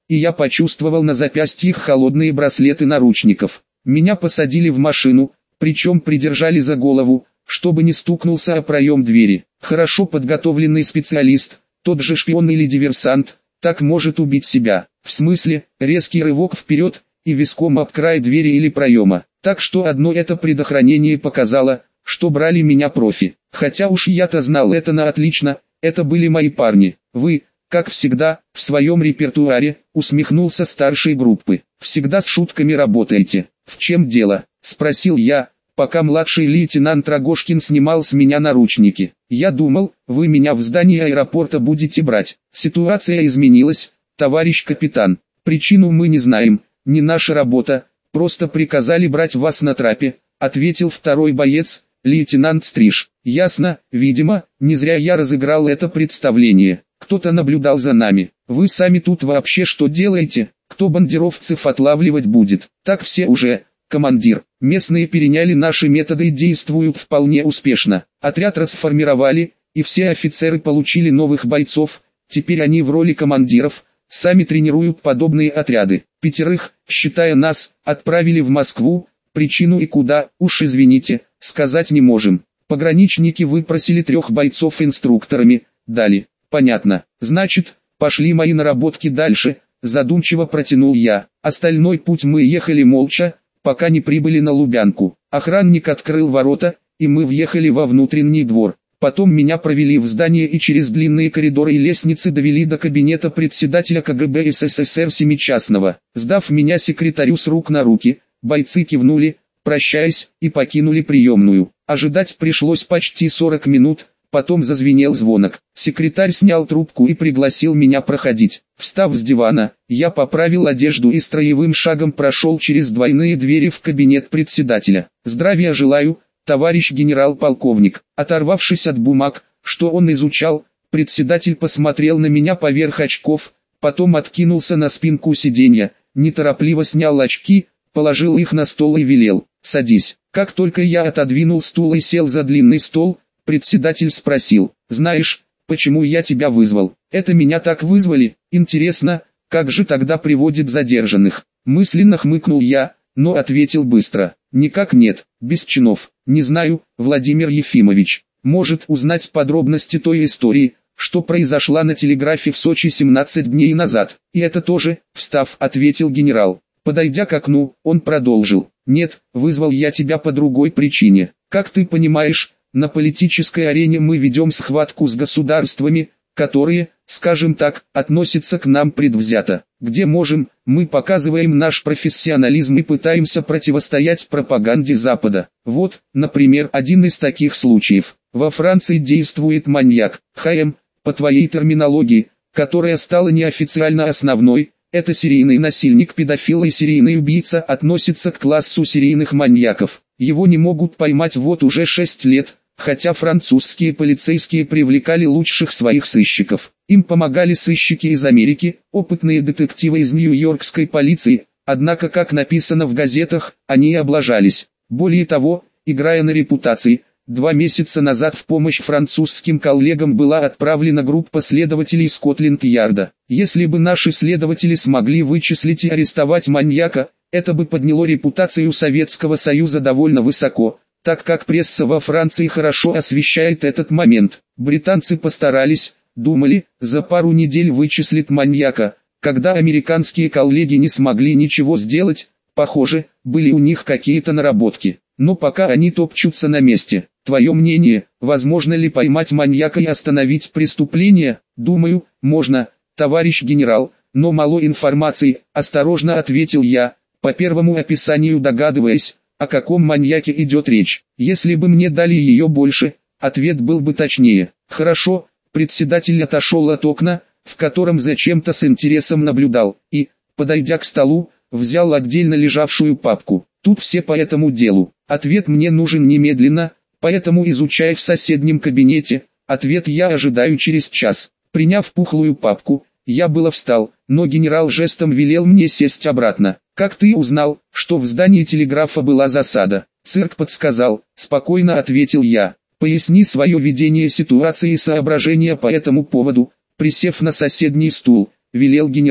и я почувствовал на запястьях холодные браслеты наручников. Меня посадили в машину, причем придержали за голову, чтобы не стукнулся о проем двери. Хорошо подготовленный специалист, тот же шпион или диверсант, так может убить себя. В смысле, резкий рывок вперед, и виском об край двери или проема. Так что одно это предохранение показало, что брали меня профи. Хотя уж я-то знал это на отлично, это были мои парни. Вы, как всегда, в своем репертуаре, усмехнулся старший группы. Всегда с шутками работаете. В чем дело? Спросил я, пока младший лейтенант Рогожкин снимал с меня наручники. Я думал, вы меня в здании аэропорта будете брать. Ситуация изменилась, товарищ капитан. Причину мы не знаем, не наша работа, просто приказали брать вас на трапе, ответил второй боец, лейтенант Стриж. Ясно, видимо, не зря я разыграл это представление. Кто-то наблюдал за нами. Вы сами тут вообще что делаете? Кто бандеровцев отлавливать будет? Так все уже, командир. Местные переняли наши методы и действуют вполне успешно. Отряд расформировали, и все офицеры получили новых бойцов. Теперь они в роли командиров, сами тренируют подобные отряды. Пятерых, считая нас, отправили в Москву. Причину и куда, уж извините, сказать не можем. Пограничники выпросили трех бойцов инструкторами, дали. Понятно. Значит, пошли мои наработки дальше, задумчиво протянул я. Остальной путь мы ехали молча, пока не прибыли на Лубянку. Охранник открыл ворота, и мы въехали во внутренний двор. Потом меня провели в здание и через длинные коридоры и лестницы довели до кабинета председателя КГБ СССР Семичастного. Сдав меня секретарю с рук на руки, бойцы кивнули, прощаясь, и покинули приемную. Ожидать пришлось почти сорок минут. Потом зазвенел звонок. Секретарь снял трубку и пригласил меня проходить. Встав с дивана, я поправил одежду и строевым шагом прошел через двойные двери в кабинет председателя. «Здравия желаю, товарищ генерал-полковник». Оторвавшись от бумаг, что он изучал, председатель посмотрел на меня поверх очков, потом откинулся на спинку сиденья, неторопливо снял очки, положил их на стол и велел: «Садись». Как только я отодвинул стул и сел за длинный стол, председатель спросил: «Знаешь, почему я тебя вызвал?» «Это меня так вызвали? Интересно, как же тогда приводят задержанных?» Мысленно хмыкнул я, но ответил быстро: «Никак нет, без чинов. Не знаю, Владимир Ефимович. Может узнать подробности той истории, что произошла на телеграфе в Сочи семнадцать дней назад?» «И это тоже», встав, ответил генерал. Подойдя к окну, он продолжил: «Нет, вызвал я тебя по другой причине. Как ты понимаешь, на политической арене мы ведем схватку с государствами, которые, скажем так, относятся к нам предвзято. Где можем, мы показываем наш профессионализм и пытаемся противостоять пропаганде Запада. Вот, например, один из таких случаев. Во Франции действует маньяк, ХМ, по твоей терминологии, которая стала неофициально основной. Это серийный насильник, педофил и серийный убийца, относится к классу серийных маньяков. Его не могут поймать вот уже шесть лет. Хотя французские полицейские привлекали лучших своих сыщиков. Им помогали сыщики из Америки, опытные детективы из нью-йоркской полиции, однако, как написано в газетах, они и облажались. Более того, играя на репутации, два месяца назад в помощь французским коллегам была отправлена группа следователей Скотланд-Ярда. Если бы наши следователи смогли вычислить и арестовать маньяка, это бы подняло репутацию Советского Союза довольно высоко, так как пресса во Франции хорошо освещает этот момент. Британцы постарались, думали, за пару недель вычислить маньяка. Когда американские коллеги не смогли ничего сделать, похоже, были у них какие-то наработки. Но пока они топчутся на месте. Твое мнение, возможно ли поймать маньяка и остановить преступление? Думаю, можно, товарищ генерал, но мало информации, осторожно ответил я, по первому описанию догадываясь, о каком маньяке идет речь. Если бы мне дали ее больше, ответ был бы точнее. Хорошо, председатель отошел от окна, в котором зачем-то с интересом наблюдал, и, подойдя к столу, взял отдельно лежавшую папку. Тут все по этому делу. Ответ мне нужен немедленно, поэтому изучай в соседнем кабинете. Ответ я ожидаю через час. Приняв пухлую папку, я было встал, но генерал жестом велел мне сесть обратно. «Как ты узнал, что в здании телеграфа была засада?» «Цирк подсказал», спокойно ответил я. «Поясни свое видение ситуации и соображения по этому поводу», присев на соседний стул, велел генерал.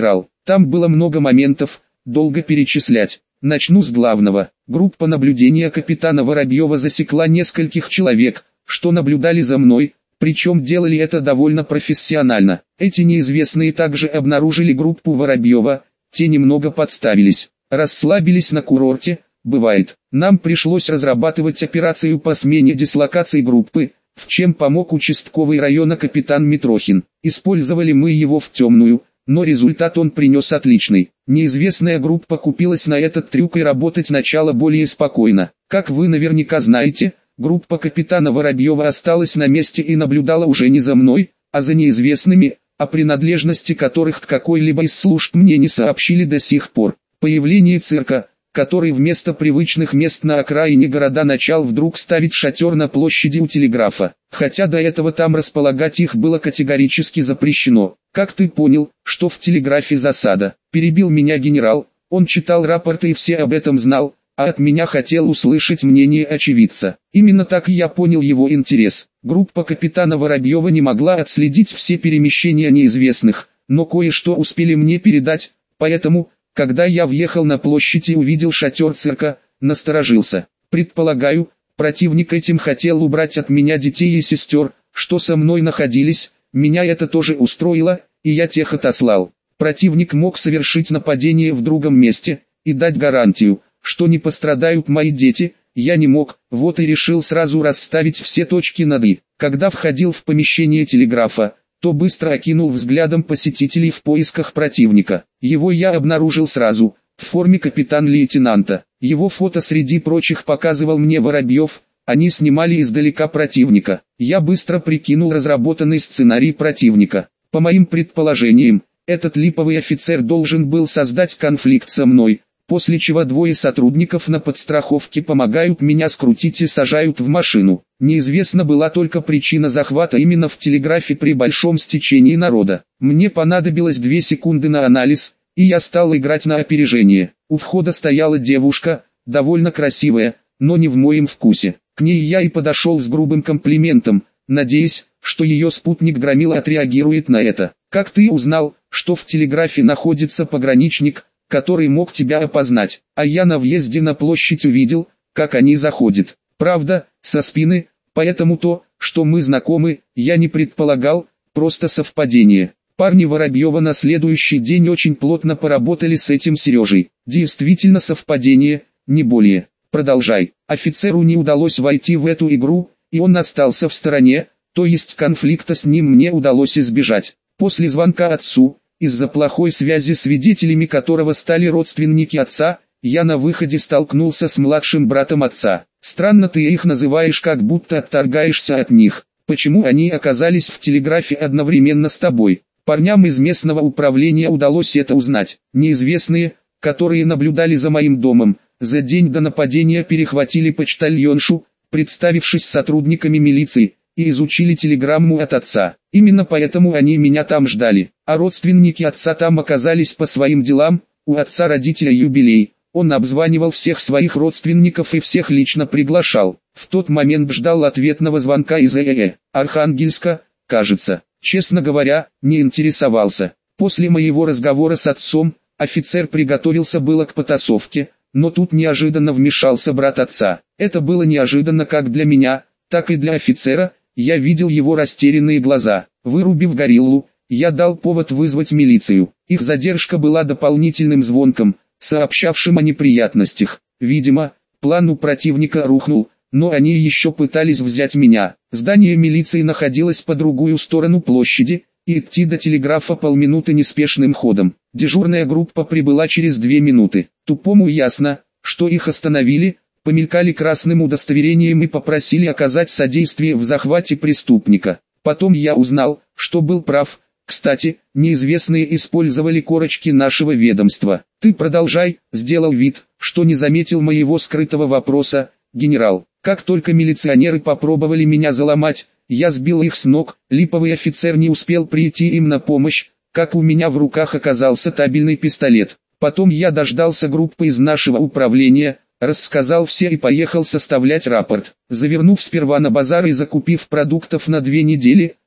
Там было много моментов, долго перечислять. Начну с главного. Группа наблюдения капитана Воробьева засекла нескольких человек, что наблюдали за мной, причем делали это довольно профессионально. Эти неизвестные также обнаружили группу Воробьева, те немного подставились, расслабились на курорте, бывает. Нам пришлось разрабатывать операцию по смене дислокации группы, в чем помог участковый района капитан Митрохин. Использовали мы его в темную, но результат он принес отличный. Неизвестная группа купилась на этот трюк и работать начала более спокойно. Как вы наверняка знаете, группа капитана Воробьева осталась на месте и наблюдала уже не за мной, а за неизвестными, о принадлежности которых к какой-либо из служб мне не сообщили до сих пор. Появление цирка, который вместо привычных мест на окраине города начал вдруг ставить шатер на площади у телеграфа, хотя до этого там располагать их было категорически запрещено. Как ты понял, что в телеграфе засада? Перебил меня генерал, он читал рапорты и все об этом знал, а от меня хотел услышать мнение очевидца. Именно так я понял его интерес. Группа капитана Воробьева не могла отследить все перемещения неизвестных, но кое-что успели мне передать, поэтому, когда я въехал на площадь и увидел шатер цирка, насторожился. Предполагаю, противник этим хотел убрать от меня детей и сестер, что со мной находились, меня это тоже устроило, и я тех отослал. Противник мог совершить нападение в другом месте, и дать гарантию, что не пострадают мои дети, я не мог, вот и решил сразу расставить все точки над «и». Когда входил в помещение телеграфа, то быстро окинул взглядом посетителей в поисках противника. Его я обнаружил сразу, в форме капитан-лейтенанта. Его фото среди прочих показывал мне Воробьев, они снимали издалека противника. Я быстро прикинул разработанный сценарий противника. По моим предположениям, этот липовый офицер должен был создать конфликт со мной, после чего двое сотрудников на подстраховке помогают меня скрутить и сажают в машину. Неизвестна была только причина захвата именно в телеграфе при большом стечении народа. Мне понадобилось две секунды на анализ, и я стал играть на опережение. У входа стояла девушка, довольно красивая, но не в моем вкусе. К ней я и подошел с грубым комплиментом, надеясь, что ее спутник Громила отреагирует на это. «Как ты узнал, что в телеграфе находится пограничник, который мог тебя опознать? А я на въезде на площадь увидел, как они заходят. Правда, со спины, поэтому то, что мы знакомы, я не предполагал, просто совпадение». Парни Воробьева на следующий день очень плотно поработали с этим Сережей. Действительно совпадение, не более. Продолжай. Офицеру не удалось войти в эту игру, и он остался в стороне, то есть конфликта с ним мне удалось избежать. После звонка отцу, из-за плохой связи с свидетелями которого стали родственники отца, я на выходе столкнулся с младшим братом отца. Странно ты их называешь, как будто отторгаешься от них. Почему они оказались в телеграфе одновременно с тобой? Парням из местного управления удалось это узнать. Неизвестные, которые наблюдали за моим домом, за день до нападения перехватили почтальоншу, представившись сотрудниками милиции, и изучили телеграмму от отца. Именно поэтому они меня там ждали. А родственники отца там оказались по своим делам, у отца родителя юбилей. Он обзванивал всех своих родственников и всех лично приглашал. В тот момент ждал ответного звонка из ЭЭ. Архангельска, кажется. Честно говоря, не интересовался. После моего разговора с отцом, офицер приготовился было к потасовке, но тут неожиданно вмешался брат отца. Это было неожиданно как для меня, так и для офицера. Я видел его растерянные глаза. Вырубив гориллу, я дал повод вызвать милицию. Их задержка была дополнительным звонком, сообщавшим о неприятностях. Видимо, план у противника рухнул, но они еще пытались взять меня. Здание милиции находилось по другую сторону площади, и идти до телеграфа полминуты неспешным ходом. Дежурная группа прибыла через две минуты. Тупому ясно, что их остановили, помелькали красным удостоверением и попросили оказать содействие в захвате преступника. Потом я узнал, что был прав. Кстати, неизвестные использовали корочки нашего ведомства. Ты продолжай, сделал вид, что не заметил моего скрытого вопроса, генерал. Как только милиционеры попробовали меня заломать, я сбил их с ног, липовый офицер не успел прийти им на помощь, как у меня в руках оказался табельный пистолет. Потом я дождался группы из нашего управления, рассказал все и поехал составлять рапорт. Завернув сперва на базар и закупив продуктов на две недели,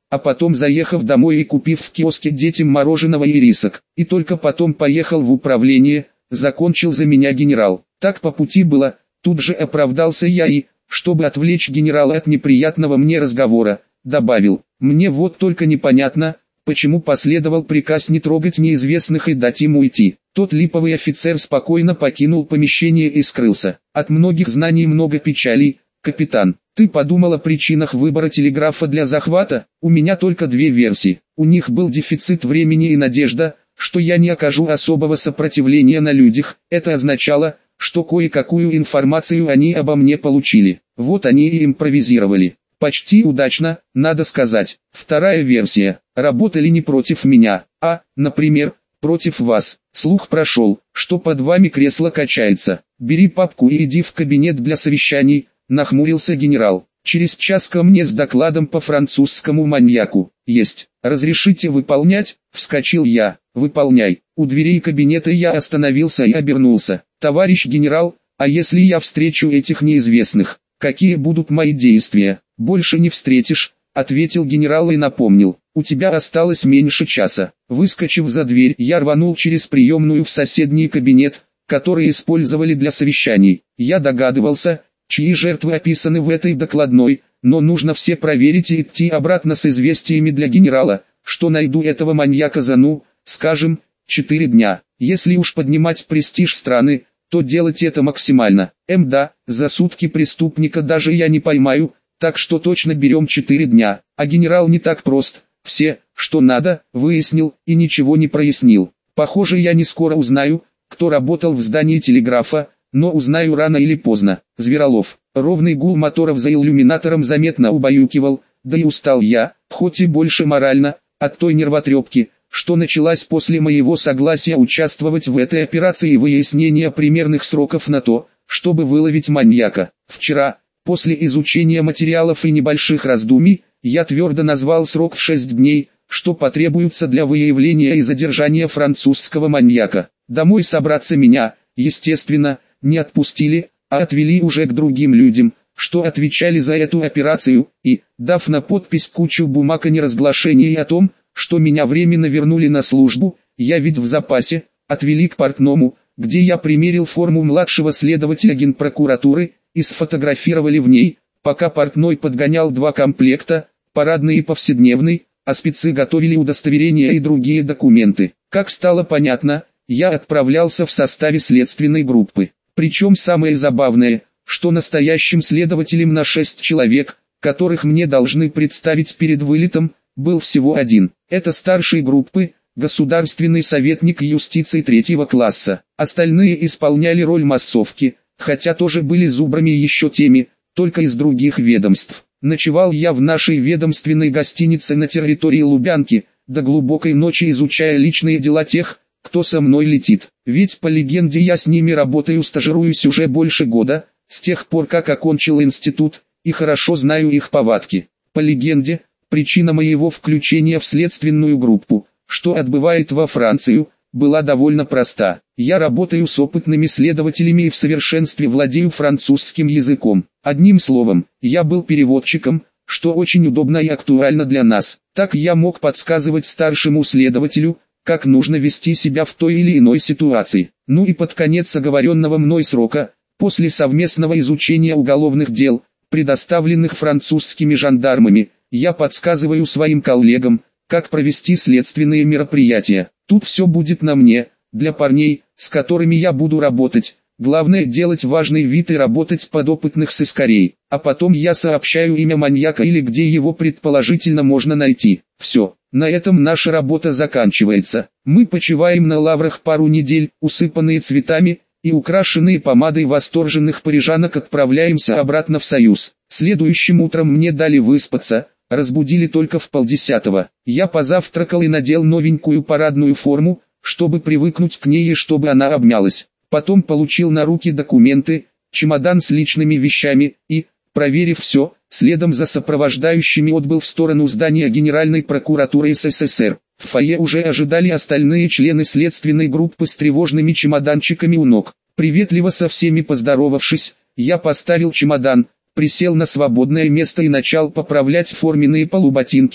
а потом заехав домой и купив в киоске детям мороженого и рисок, и только потом поехал в управление, закончил за меня генерал. Так по пути было, тут же оправдался я и, чтобы отвлечь генерала от неприятного мне разговора, добавил: «Мне вот только непонятно, почему последовал приказ не трогать неизвестных и дать им уйти». Тот липовый офицер спокойно покинул помещение и скрылся. От многих знаний много печалей, капитан. Ты подумал о причинах выбора телеграфа для захвата? У меня только две версии. У них был дефицит времени и надежда, что я не окажу особого сопротивления на людях. Это означало, что кое-какую информацию они обо мне получили. Вот они и импровизировали. Почти удачно, надо сказать. Вторая версия. Работали не против меня, а, например, против вас. Слух прошел, что под вами кресло качается. Бери папку и иди в кабинет для совещаний, нахмурился генерал. Через час ко мне с докладом по французскому маньяку. Есть. Разрешите выполнять? Вскочил я. Выполняй. У дверей кабинета я остановился и обернулся. Товарищ генерал, а если я встречу этих неизвестных, какие будут мои действия? Больше не встретишь, ответил генерал и напомнил. У тебя осталось меньше часа. Выскочив за дверь, я рванул через приемную в соседний кабинет, который использовали для совещаний. Я догадывался, чьи жертвы описаны в этой докладной, но нужно все проверить и идти обратно с известиями для генерала, что найду этого маньяка за, ну, скажем, четыре дня. Если уж поднимать престиж страны, то делать это максимально. Эм да, за сутки преступника даже я не поймаю, так что точно берем четыре дня. А генерал не так прост. Все, что надо, выяснил и ничего не прояснил. Похоже, я не скоро узнаю, кто работал в здании телеграфа, но узнаю рано или поздно. Зверолов. Ровный гул моторов за иллюминатором заметно убаюкивал, да и устал я, хоть и больше морально, от той нервотрепки, что началась после моего согласия участвовать в этой операции и выяснения примерных сроков на то, чтобы выловить маньяка. Вчера, после изучения материалов и небольших раздумий, я твердо назвал срок в шесть дней, что потребуется для выявления и задержания французского маньяка. Домой собраться меня, естественно, не отпустили, а отвели уже к другим людям, что отвечали за эту операцию, и, дав на подпись кучу бумаг о неразглашении и о том, что меня временно вернули на службу, я ведь в запасе, отвели к портному, где я примерил форму младшего следователя генпрокуратуры, и сфотографировали в ней, пока портной подгонял два комплекта, парадный и повседневный, а спецы готовили удостоверения и другие документы. Как стало понятно, я отправлялся в составе следственной группы. Причем самое забавное, что настоящим следователем на шесть человек, которых мне должны представить перед вылетом, был всего один. Это старший группы, государственный советник юстиции третьего класса. Остальные исполняли роль массовки, хотя тоже были зубрами еще теми, только из других ведомств. Ночевал я в нашей ведомственной гостинице на территории Лубянки, до глубокой ночи изучая личные дела тех, кто со мной летит. Ведь по легенде я с ними работаю, стажируюсь уже больше года, с тех пор как окончил институт, и хорошо знаю их повадки. По легенде, причина моего включения в следственную группу, что отбывает во Францию, была довольно проста. Я работаю с опытными следователями и в совершенстве владею французским языком. Одним словом, я был переводчиком, что очень удобно и актуально для нас. Так я мог подсказывать старшему следователю, как нужно вести себя в той или иной ситуации. Ну и под конец оговоренного мной срока, после совместного изучения уголовных дел, предоставленных французскими жандармами, я подсказываю своим коллегам, как провести следственные мероприятия. Тут все будет на мне, для парней, с которыми я буду работать. Главное делать важный вид и работать подопытных сыскарей. А потом я сообщаю имя маньяка или где его предположительно можно найти. Все, на этом наша работа заканчивается. Мы почиваем на лаврах пару недель, усыпанные цветами и украшенные помадой восторженных парижанок отправляемся обратно в Союз. Следующим утром мне дали выспаться. Разбудили только в полдесятого. Я позавтракал и надел новенькую парадную форму, чтобы привыкнуть к ней и чтобы она обмялась. Потом получил на руки документы, чемодан с личными вещами и, проверив все, следом за сопровождающими отбыл в сторону здания Генеральной прокуратуры эс эс эс эр. В фойе уже ожидали остальные члены следственной группы с тревожными чемоданчиками у ног. Приветливо со всеми поздоровавшись, я поставил чемодан, присел на свободное место и начал поправлять форменные полуботинки,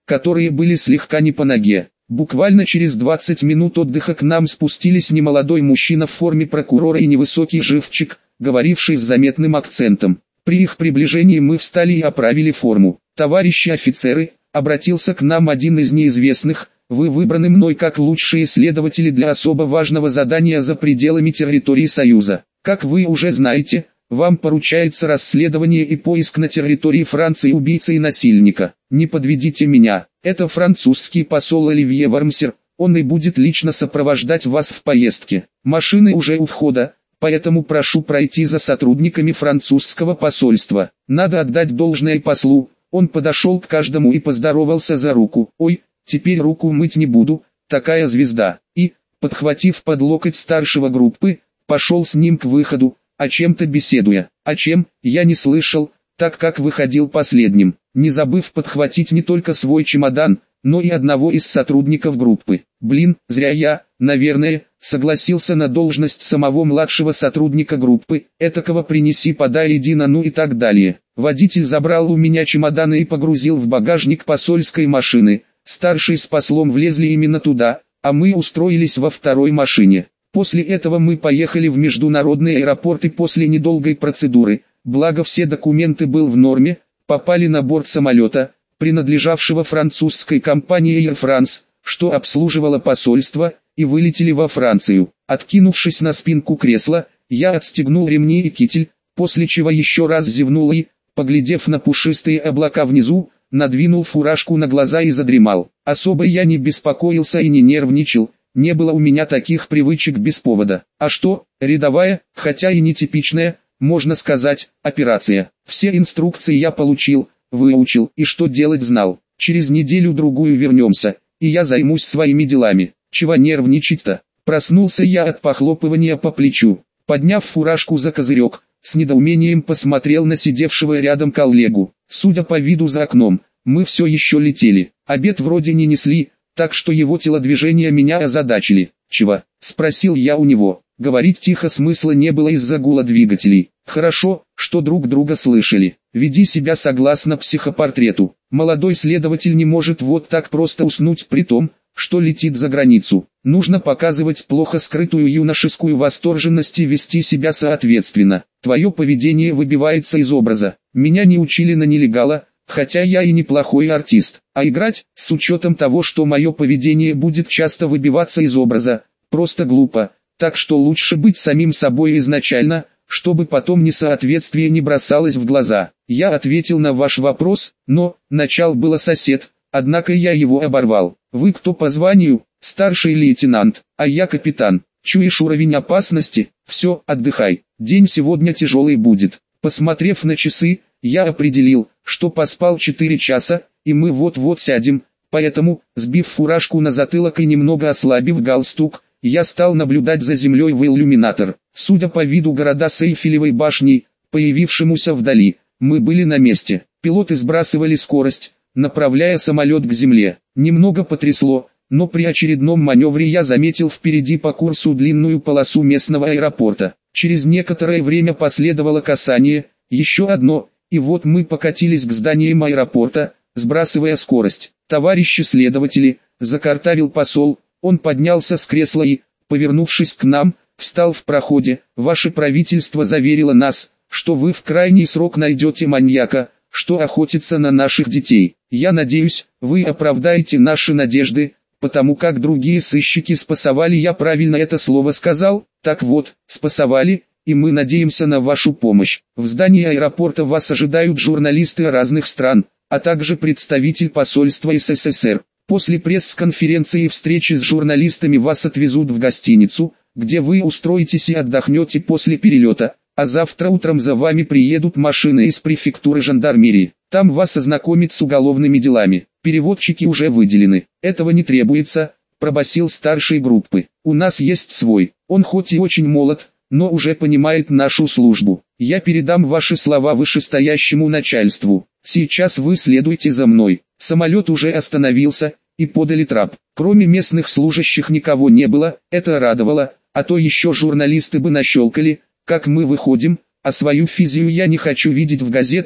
которые были слегка не по ноге. Буквально через двадцать минут отдыха к нам спустились немолодой мужчина в форме прокурора и невысокий живчик, говоривший с заметным акцентом. При их приближении мы встали и оправили форму. «Товарищи офицеры», — обратился к нам один из неизвестных, — «вы выбраны мной как лучшие следователи для особо важного задания за пределами территории Союза. Как вы уже знаете, вам поручается расследование и поиск на территории Франции убийцы и насильника. Не подведите меня, это французский посол Оливье Вармсер, он и будет лично сопровождать вас в поездке. Машины уже у входа, поэтому прошу пройти за сотрудниками французского посольства. Надо отдать должное послу». Он подошел к каждому и поздоровался за руку. «Ой, теперь руку мыть не буду, такая звезда». И, подхватив под локоть старшего группы, пошел с ним к выходу, о чем-то беседуя. О чем, я не слышал, так как выходил последним, не забыв подхватить не только свой чемодан, но и одного из сотрудников группы. Блин, зря я, наверное, согласился на должность самого младшего сотрудника группы, этакого принеси подай иди на ну и так далее. Водитель забрал у меня чемоданы и погрузил в багажник посольской машины, старший с послом влезли именно туда, а мы устроились во второй машине. После этого мы поехали в международный аэропорт и после недолгой процедуры, благо все документы был в норме, попали на борт самолета, принадлежавшего французской компании Air France, что обслуживало посольство, и вылетели во Францию. Откинувшись на спинку кресла, я отстегнул ремни и китель, после чего еще раз зевнул и, поглядев на пушистые облака внизу, надвинул фуражку на глаза и задремал. Особо я не беспокоился и не нервничал, не было у меня таких привычек без повода. А что, рядовая, хотя и нетипичная, можно сказать, операция. Все инструкции я получил, выучил и что делать знал. Через неделю-другую вернемся, и я займусь своими делами. Чего нервничать-то? Проснулся я от похлопывания по плечу. Подняв фуражку за козырек, с недоумением посмотрел на сидевшего рядом коллегу. Судя по виду за окном, мы все еще летели. Обед вроде не несли, так что его телодвижения меня озадачили. «Чего?» – спросил я у него. Говорить тихо смысла не было из-за гула двигателей. Хорошо, что друг друга слышали. Веди себя согласно психопортрету. Молодой следователь не может вот так просто уснуть при том, что летит за границу. Нужно показывать плохо скрытую юношескую восторженность и вести себя соответственно. Твое поведение выбивается из образа. Меня не учили на нелегала, хотя я и неплохой артист. А играть, с учетом того, что мое поведение будет часто выбиваться из образа, просто глупо. Так что лучше быть самим собой изначально, чтобы потом несоответствие не бросалось в глаза. Я ответил на ваш вопрос, но, начал было сосед, однако я его оборвал. Вы кто по званию? Старший лейтенант, а я капитан. Чуешь уровень опасности? Все, отдыхай. День сегодня тяжелый будет. Посмотрев на часы, я определил, что поспал четыре часа, и мы вот-вот сядем. Поэтому, сбив фуражку на затылок и немного ослабив галстук, я стал наблюдать за землей в иллюминатор. Судя по виду города с Эйфелевой башней, появившемуся вдали, мы были на месте. Пилоты сбрасывали скорость, направляя самолет к земле. Немного потрясло, но при очередном маневре я заметил впереди по курсу длинную полосу местного аэропорта. Через некоторое время последовало касание, еще одно, и вот мы покатились к зданиям аэропорта, сбрасывая скорость. «Товарищи следователи», — закартавил посол, он поднялся с кресла и, повернувшись к нам, встал в проходе. «Ваше правительство заверило нас, что вы в крайний срок найдете маньяка, что охотится на наших детей. Я надеюсь, вы оправдаете наши надежды, потому как другие сыщики спасовали, я правильно это слово сказал? Так вот, спасовали, и мы надеемся на вашу помощь. В здании аэропорта вас ожидают журналисты разных стран, а также представитель посольства СССР. После пресс-конференции и встречи с журналистами вас отвезут в гостиницу, где вы устроитесь и отдохнете после перелета, а завтра утром за вами приедут машины из префектуры жандармерии. Там вас ознакомят с уголовными делами. Переводчики уже выделены. Этого не требуется, пробасил старший группы. У нас есть свой. Он хоть и очень молод, но уже понимает нашу службу. Я передам ваши слова вышестоящему начальству. Сейчас вы следуйте за мной. Самолет уже остановился, и подали трап. Кроме местных служащих никого не было, это радовало, а то еще журналисты бы нащелкали, как мы выходим, а свою физию я не хочу видеть в газетах,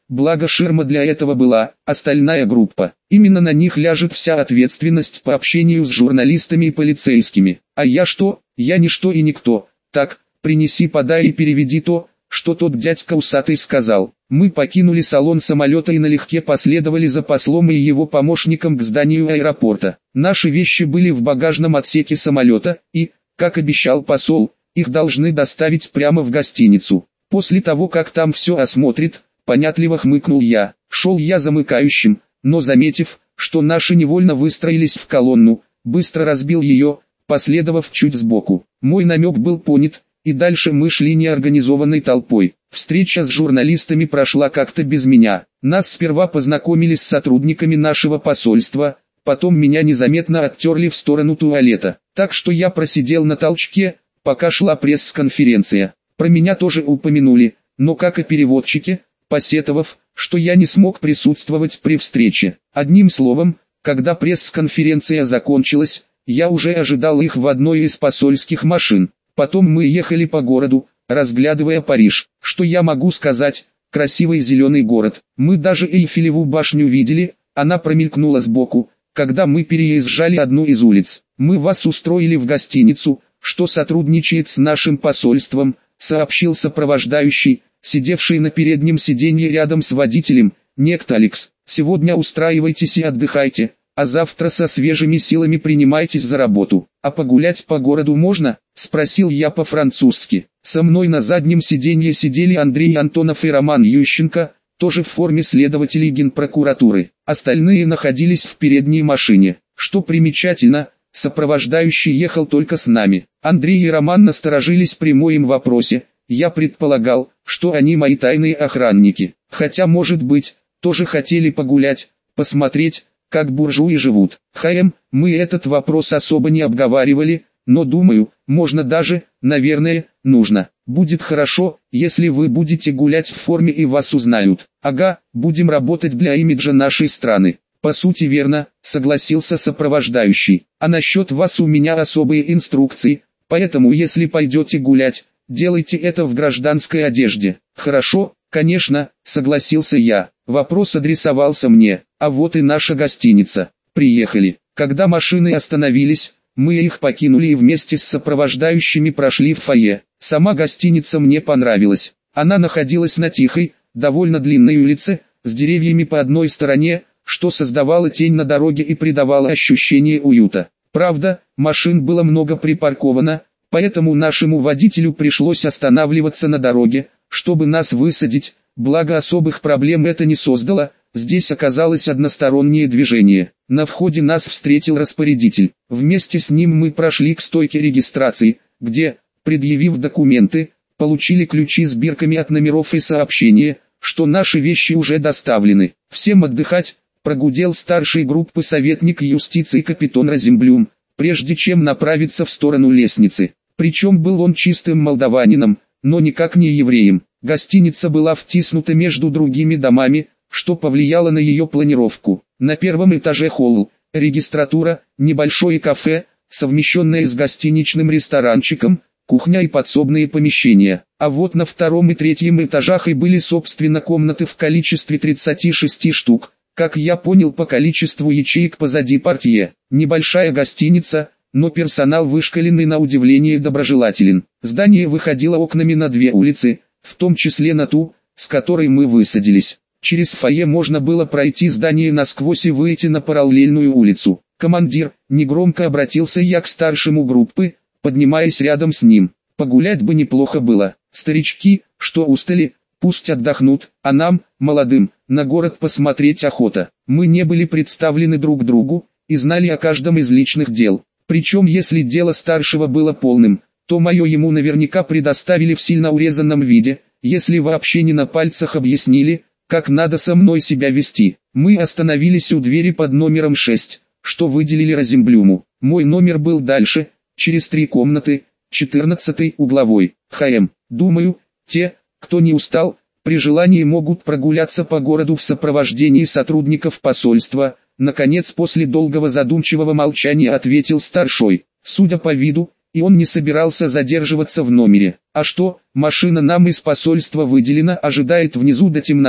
благо ширма для этого была, остальная группа. Именно на них ляжет вся ответственность по общению с журналистами и полицейскими. А я что? Я ничто и никто. Так, принеси, подай и переведи то, что тот дядька усатый сказал. Мы покинули салон самолета и налегке последовали за послом и его помощником к зданию аэропорта. Наши вещи были в багажном отсеке самолета и, как обещал посол, их должны доставить прямо в гостиницу. После того, как там все осмотрят, понятливо хмыкнул я. Шел я замыкающим, но заметив, что наши невольно выстроились в колонну, быстро разбил ее, последовав чуть сбоку. Мой намек был понят, и дальше мы шли неорганизованной толпой. Встреча с журналистами прошла как-то без меня. Нас сперва познакомили с сотрудниками нашего посольства, потом меня незаметно оттерли в сторону туалета. Так что я просидел на толчке, пока шла пресс-конференция. Про меня тоже упомянули, но как и переводчики, посетовав, что я не смог присутствовать при встрече. Одним словом, когда пресс-конференция закончилась, я уже ожидал их в одной из посольских машин. Потом мы ехали по городу, разглядывая Париж. Что я могу сказать? Красивый зеленый город. Мы даже Эйфелеву башню видели, она промелькнула сбоку, когда мы переезжали одну из улиц. Мы вас устроили в гостиницу, что сотрудничает с нашим посольством, сообщил сопровождающий, сидевший на переднем сиденье рядом с водителем, некто Алекс. Сегодня устраивайтесь и отдыхайте, а завтра со свежими силами принимайтесь за работу. А погулять по городу можно? Спросил я по-французски. Со мной на заднем сиденье сидели Андрей Антонов и Роман Ющенко, тоже в форме следователей Генпрокуратуры. Остальные находились в передней машине. Что примечательно, сопровождающий ехал только с нами. Андрей и Роман насторожились при моем вопросе. Я предполагал, что они мои тайные охранники. Хотя, может быть, тоже хотели погулять, посмотреть, как буржуи живут. Хм, мы этот вопрос особо не обговаривали, но думаю, можно даже, наверное, нужно. Будет хорошо, если вы будете гулять в форме и вас узнают. Ага, будем работать для имиджа нашей страны. По сути верно, согласился сопровождающий. А насчет вас у меня особые инструкции, поэтому если пойдете гулять, делайте это в гражданской одежде. Хорошо, конечно, согласился я. Вопрос адресовался мне. А вот и наша гостиница. Приехали. Когда машины остановились, мы их покинули и вместе с сопровождающими прошли в фойе. Сама гостиница мне понравилась. Она находилась на тихой, довольно длинной улице, с деревьями по одной стороне, что создавало тень на дороге и придавало ощущение уюта. Правда, машин было много припарковано, поэтому нашему водителю пришлось останавливаться на дороге, чтобы нас высадить, благо особых проблем это не создало. Здесь оказалось одностороннее движение. На входе нас встретил распорядитель. Вместе с ним мы прошли к стойке регистрации, где, предъявив документы, получили ключи с бирками от номеров и сообщение, что наши вещи уже доставлены. Всем отдыхать, прогудел старший группы советник юстиции капитан Розенблюм, прежде чем направиться в сторону лестницы. Причем был он чистым молдаванином, но никак не евреем. Гостиница была втиснута между другими домами, что повлияло на ее планировку. На первом этаже холл, регистратура, небольшое кафе, совмещенное с гостиничным ресторанчиком, кухня и подсобные помещения. А вот на втором и третьем этажах и были собственно комнаты в количестве тридцати шести штук, как я понял по количеству ячеек позади портье. Небольшая гостиница, но персонал вышкаленный на удивление доброжелателен. Здание выходило окнами на две улицы, в том числе на ту, с которой мы высадились. Через фойе можно было пройти здание насквозь и выйти на параллельную улицу. «Командир», негромко обратился я к старшему группы, поднимаясь рядом с ним. «Погулять бы неплохо было. Старички, что устали, пусть отдохнут, а нам, молодым, на город посмотреть охота». Мы не были представлены друг другу, и знали о каждом из личных дел. Причем если дело старшего было полным, то мое ему наверняка предоставили в сильно урезанном виде, если вообще не на пальцах объяснили, как надо со мной себя вести. Мы остановились у двери под номером шесть, что выделили Розенблюму. Мой номер был дальше, через три комнаты, четырнадцатый угловой. Хм, думаю, те, кто не устал, при желании могут прогуляться по городу в сопровождении сотрудников посольства. Наконец, после долгого задумчивого молчания ответил старшой. Судя по виду, и он не собирался задерживаться в номере. А что, машина нам из посольства выделена, ожидает внизу до темноты.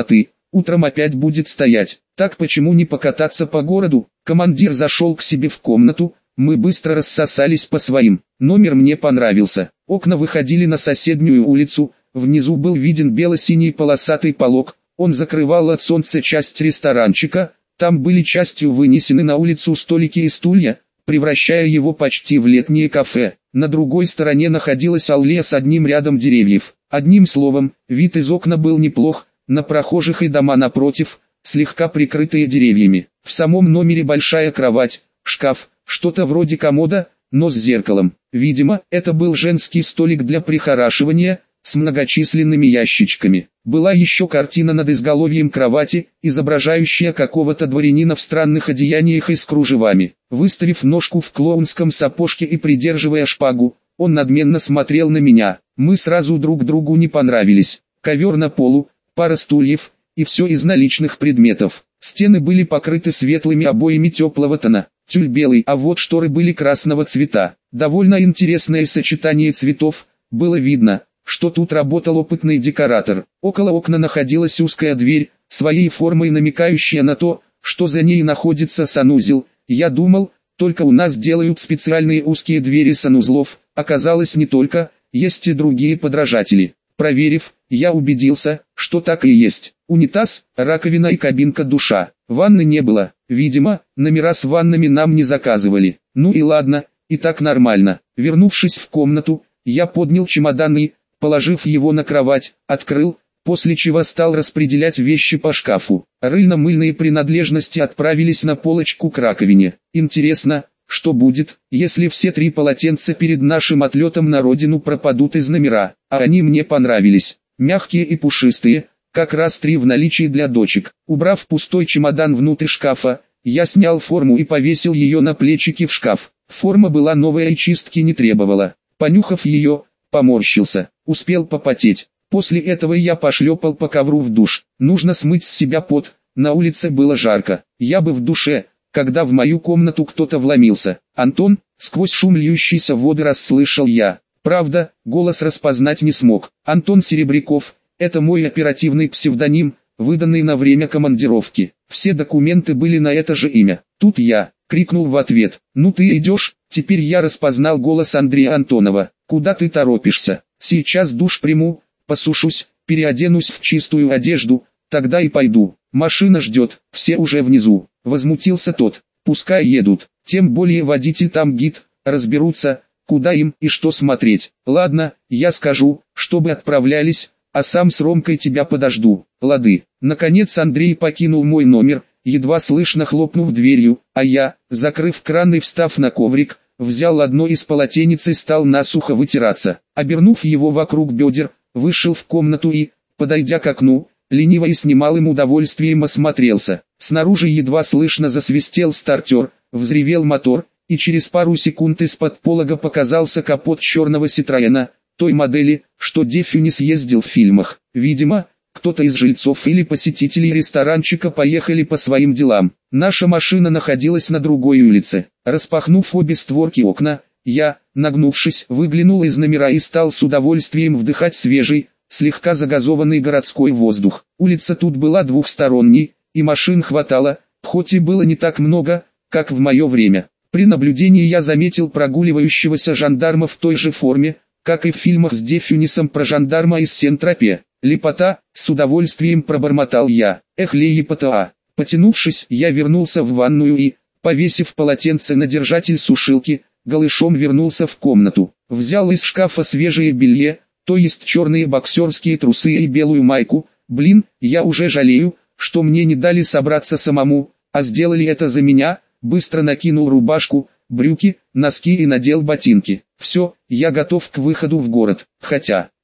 утром опять будет стоять. Так почему не покататься по городу? Командир зашел к себе в комнату, мы быстро рассосались по своим. Номер мне понравился. Окна выходили на соседнюю улицу, внизу был виден бело-синий полосатый полог, он закрывал от солнца часть ресторанчика, там были частью вынесены на улицу столики и стулья, превращая его почти в летнее кафе. На другой стороне находилась аллея с одним рядом деревьев. Одним словом, вид из окна был неплох, на прохожих и дома напротив, слегка прикрытые деревьями. В самом номере большая кровать, шкаф, что-то вроде комода, но с зеркалом. Видимо, это был женский столик для прихорашивания, с многочисленными ящичками. Была еще картина над изголовьем кровати, изображающая какого-то дворянина в странных одеяниях и с кружевами. Выставив ножку в клоунском сапожке и придерживая шпагу, он надменно смотрел на меня. Мы сразу друг другу не понравились. Ковер на полу, пара стульев, и все из наличных предметов. Стены были покрыты светлыми обоями теплого тона, тюль белый, а вот шторы были красного цвета. Довольно интересное сочетание цветов, было видно, что тут работал опытный декоратор. Около окна находилась узкая дверь, своей формой намекающая на то, что за ней находится санузел. Я думал, только у нас делают специальные узкие двери санузлов, оказалось не только, есть и другие подражатели. Проверив, я убедился, что так и есть. Унитаз, раковина и кабинка душа. Ванны не было, видимо, номера с ваннами нам не заказывали. Ну и ладно, и так нормально. Вернувшись в комнату, я поднял чемодан и, положив его на кровать, открыл, после чего стал распределять вещи по шкафу. Рыльно-мыльные принадлежности отправились на полочку к раковине. Интересно, что будет, если все три полотенца перед нашим отлетом на родину пропадут из номера, а они мне понравились. Мягкие и пушистые, как раз три в наличии для дочек. Убрав пустой чемодан внутрь шкафа, я снял форму и повесил ее на плечики в шкаф. Форма была новая и чистки не требовала. Понюхав ее, поморщился, успел попотеть. После этого я пошлепал по ковру в душ. Нужно смыть с себя пот, на улице было жарко. Я бы в душе, когда в мою комнату кто-то вломился. «Антон», сквозь шум льющейся воды расслышал я. Правда, голос распознать не смог. Антон Серебряков, это мой оперативный псевдоним, выданный на время командировки. Все документы были на это же имя. Тут я крикнул в ответ: «Ну ты идешь?» Теперь я распознал голос Андрея Антонова. «Куда ты торопишься? Сейчас душ приму, посушусь, переоденусь в чистую одежду, тогда и пойду. Машина ждет, все уже внизу». Возмутился тот. «Пускай едут, тем более водитель там гид, разберутся, куда им и что смотреть. Ладно, я скажу, чтобы отправлялись, а сам с Ромкой тебя подожду. Лады». Наконец Андрей покинул мой номер, едва слышно хлопнув дверью, а я, закрыв кран и встав на коврик, взял одно из полотенец и стал насухо вытираться. Обернув его вокруг бедер, вышел в комнату и, подойдя к окну, лениво и с немалым удовольствием осмотрелся. Снаружи едва слышно засвистел стартер, взревел мотор, и через пару секунд из-под полога показался капот черного Ситроена, той модели, что Дефюнис ездил в фильмах. Видимо, кто-то из жильцов или посетителей ресторанчика поехали по своим делам. Наша машина находилась на другой улице. Распахнув обе створки окна, я, нагнувшись, выглянул из номера и стал с удовольствием вдыхать свежий, слегка загазованный городской воздух. Улица тут была двухсторонней, и машин хватало, хоть и было не так много, как в мое время. При наблюдении я заметил прогуливающегося жандарма в той же форме, как и в фильмах с Дефюнисом про жандарма из Сен-Тропе. «Лепота», с удовольствием пробормотал я. «Эх, лепота». Потянувшись, я вернулся в ванную и, повесив полотенце на держатель сушилки, голышом вернулся в комнату. Взял из шкафа свежее белье, то есть черные боксерские трусы и белую майку. Блин, я уже жалею, что мне не дали собраться самому, а сделали это за меня. Быстро накинул рубашку, брюки, носки и надел ботинки. Все, я готов к выходу в город. Хотя,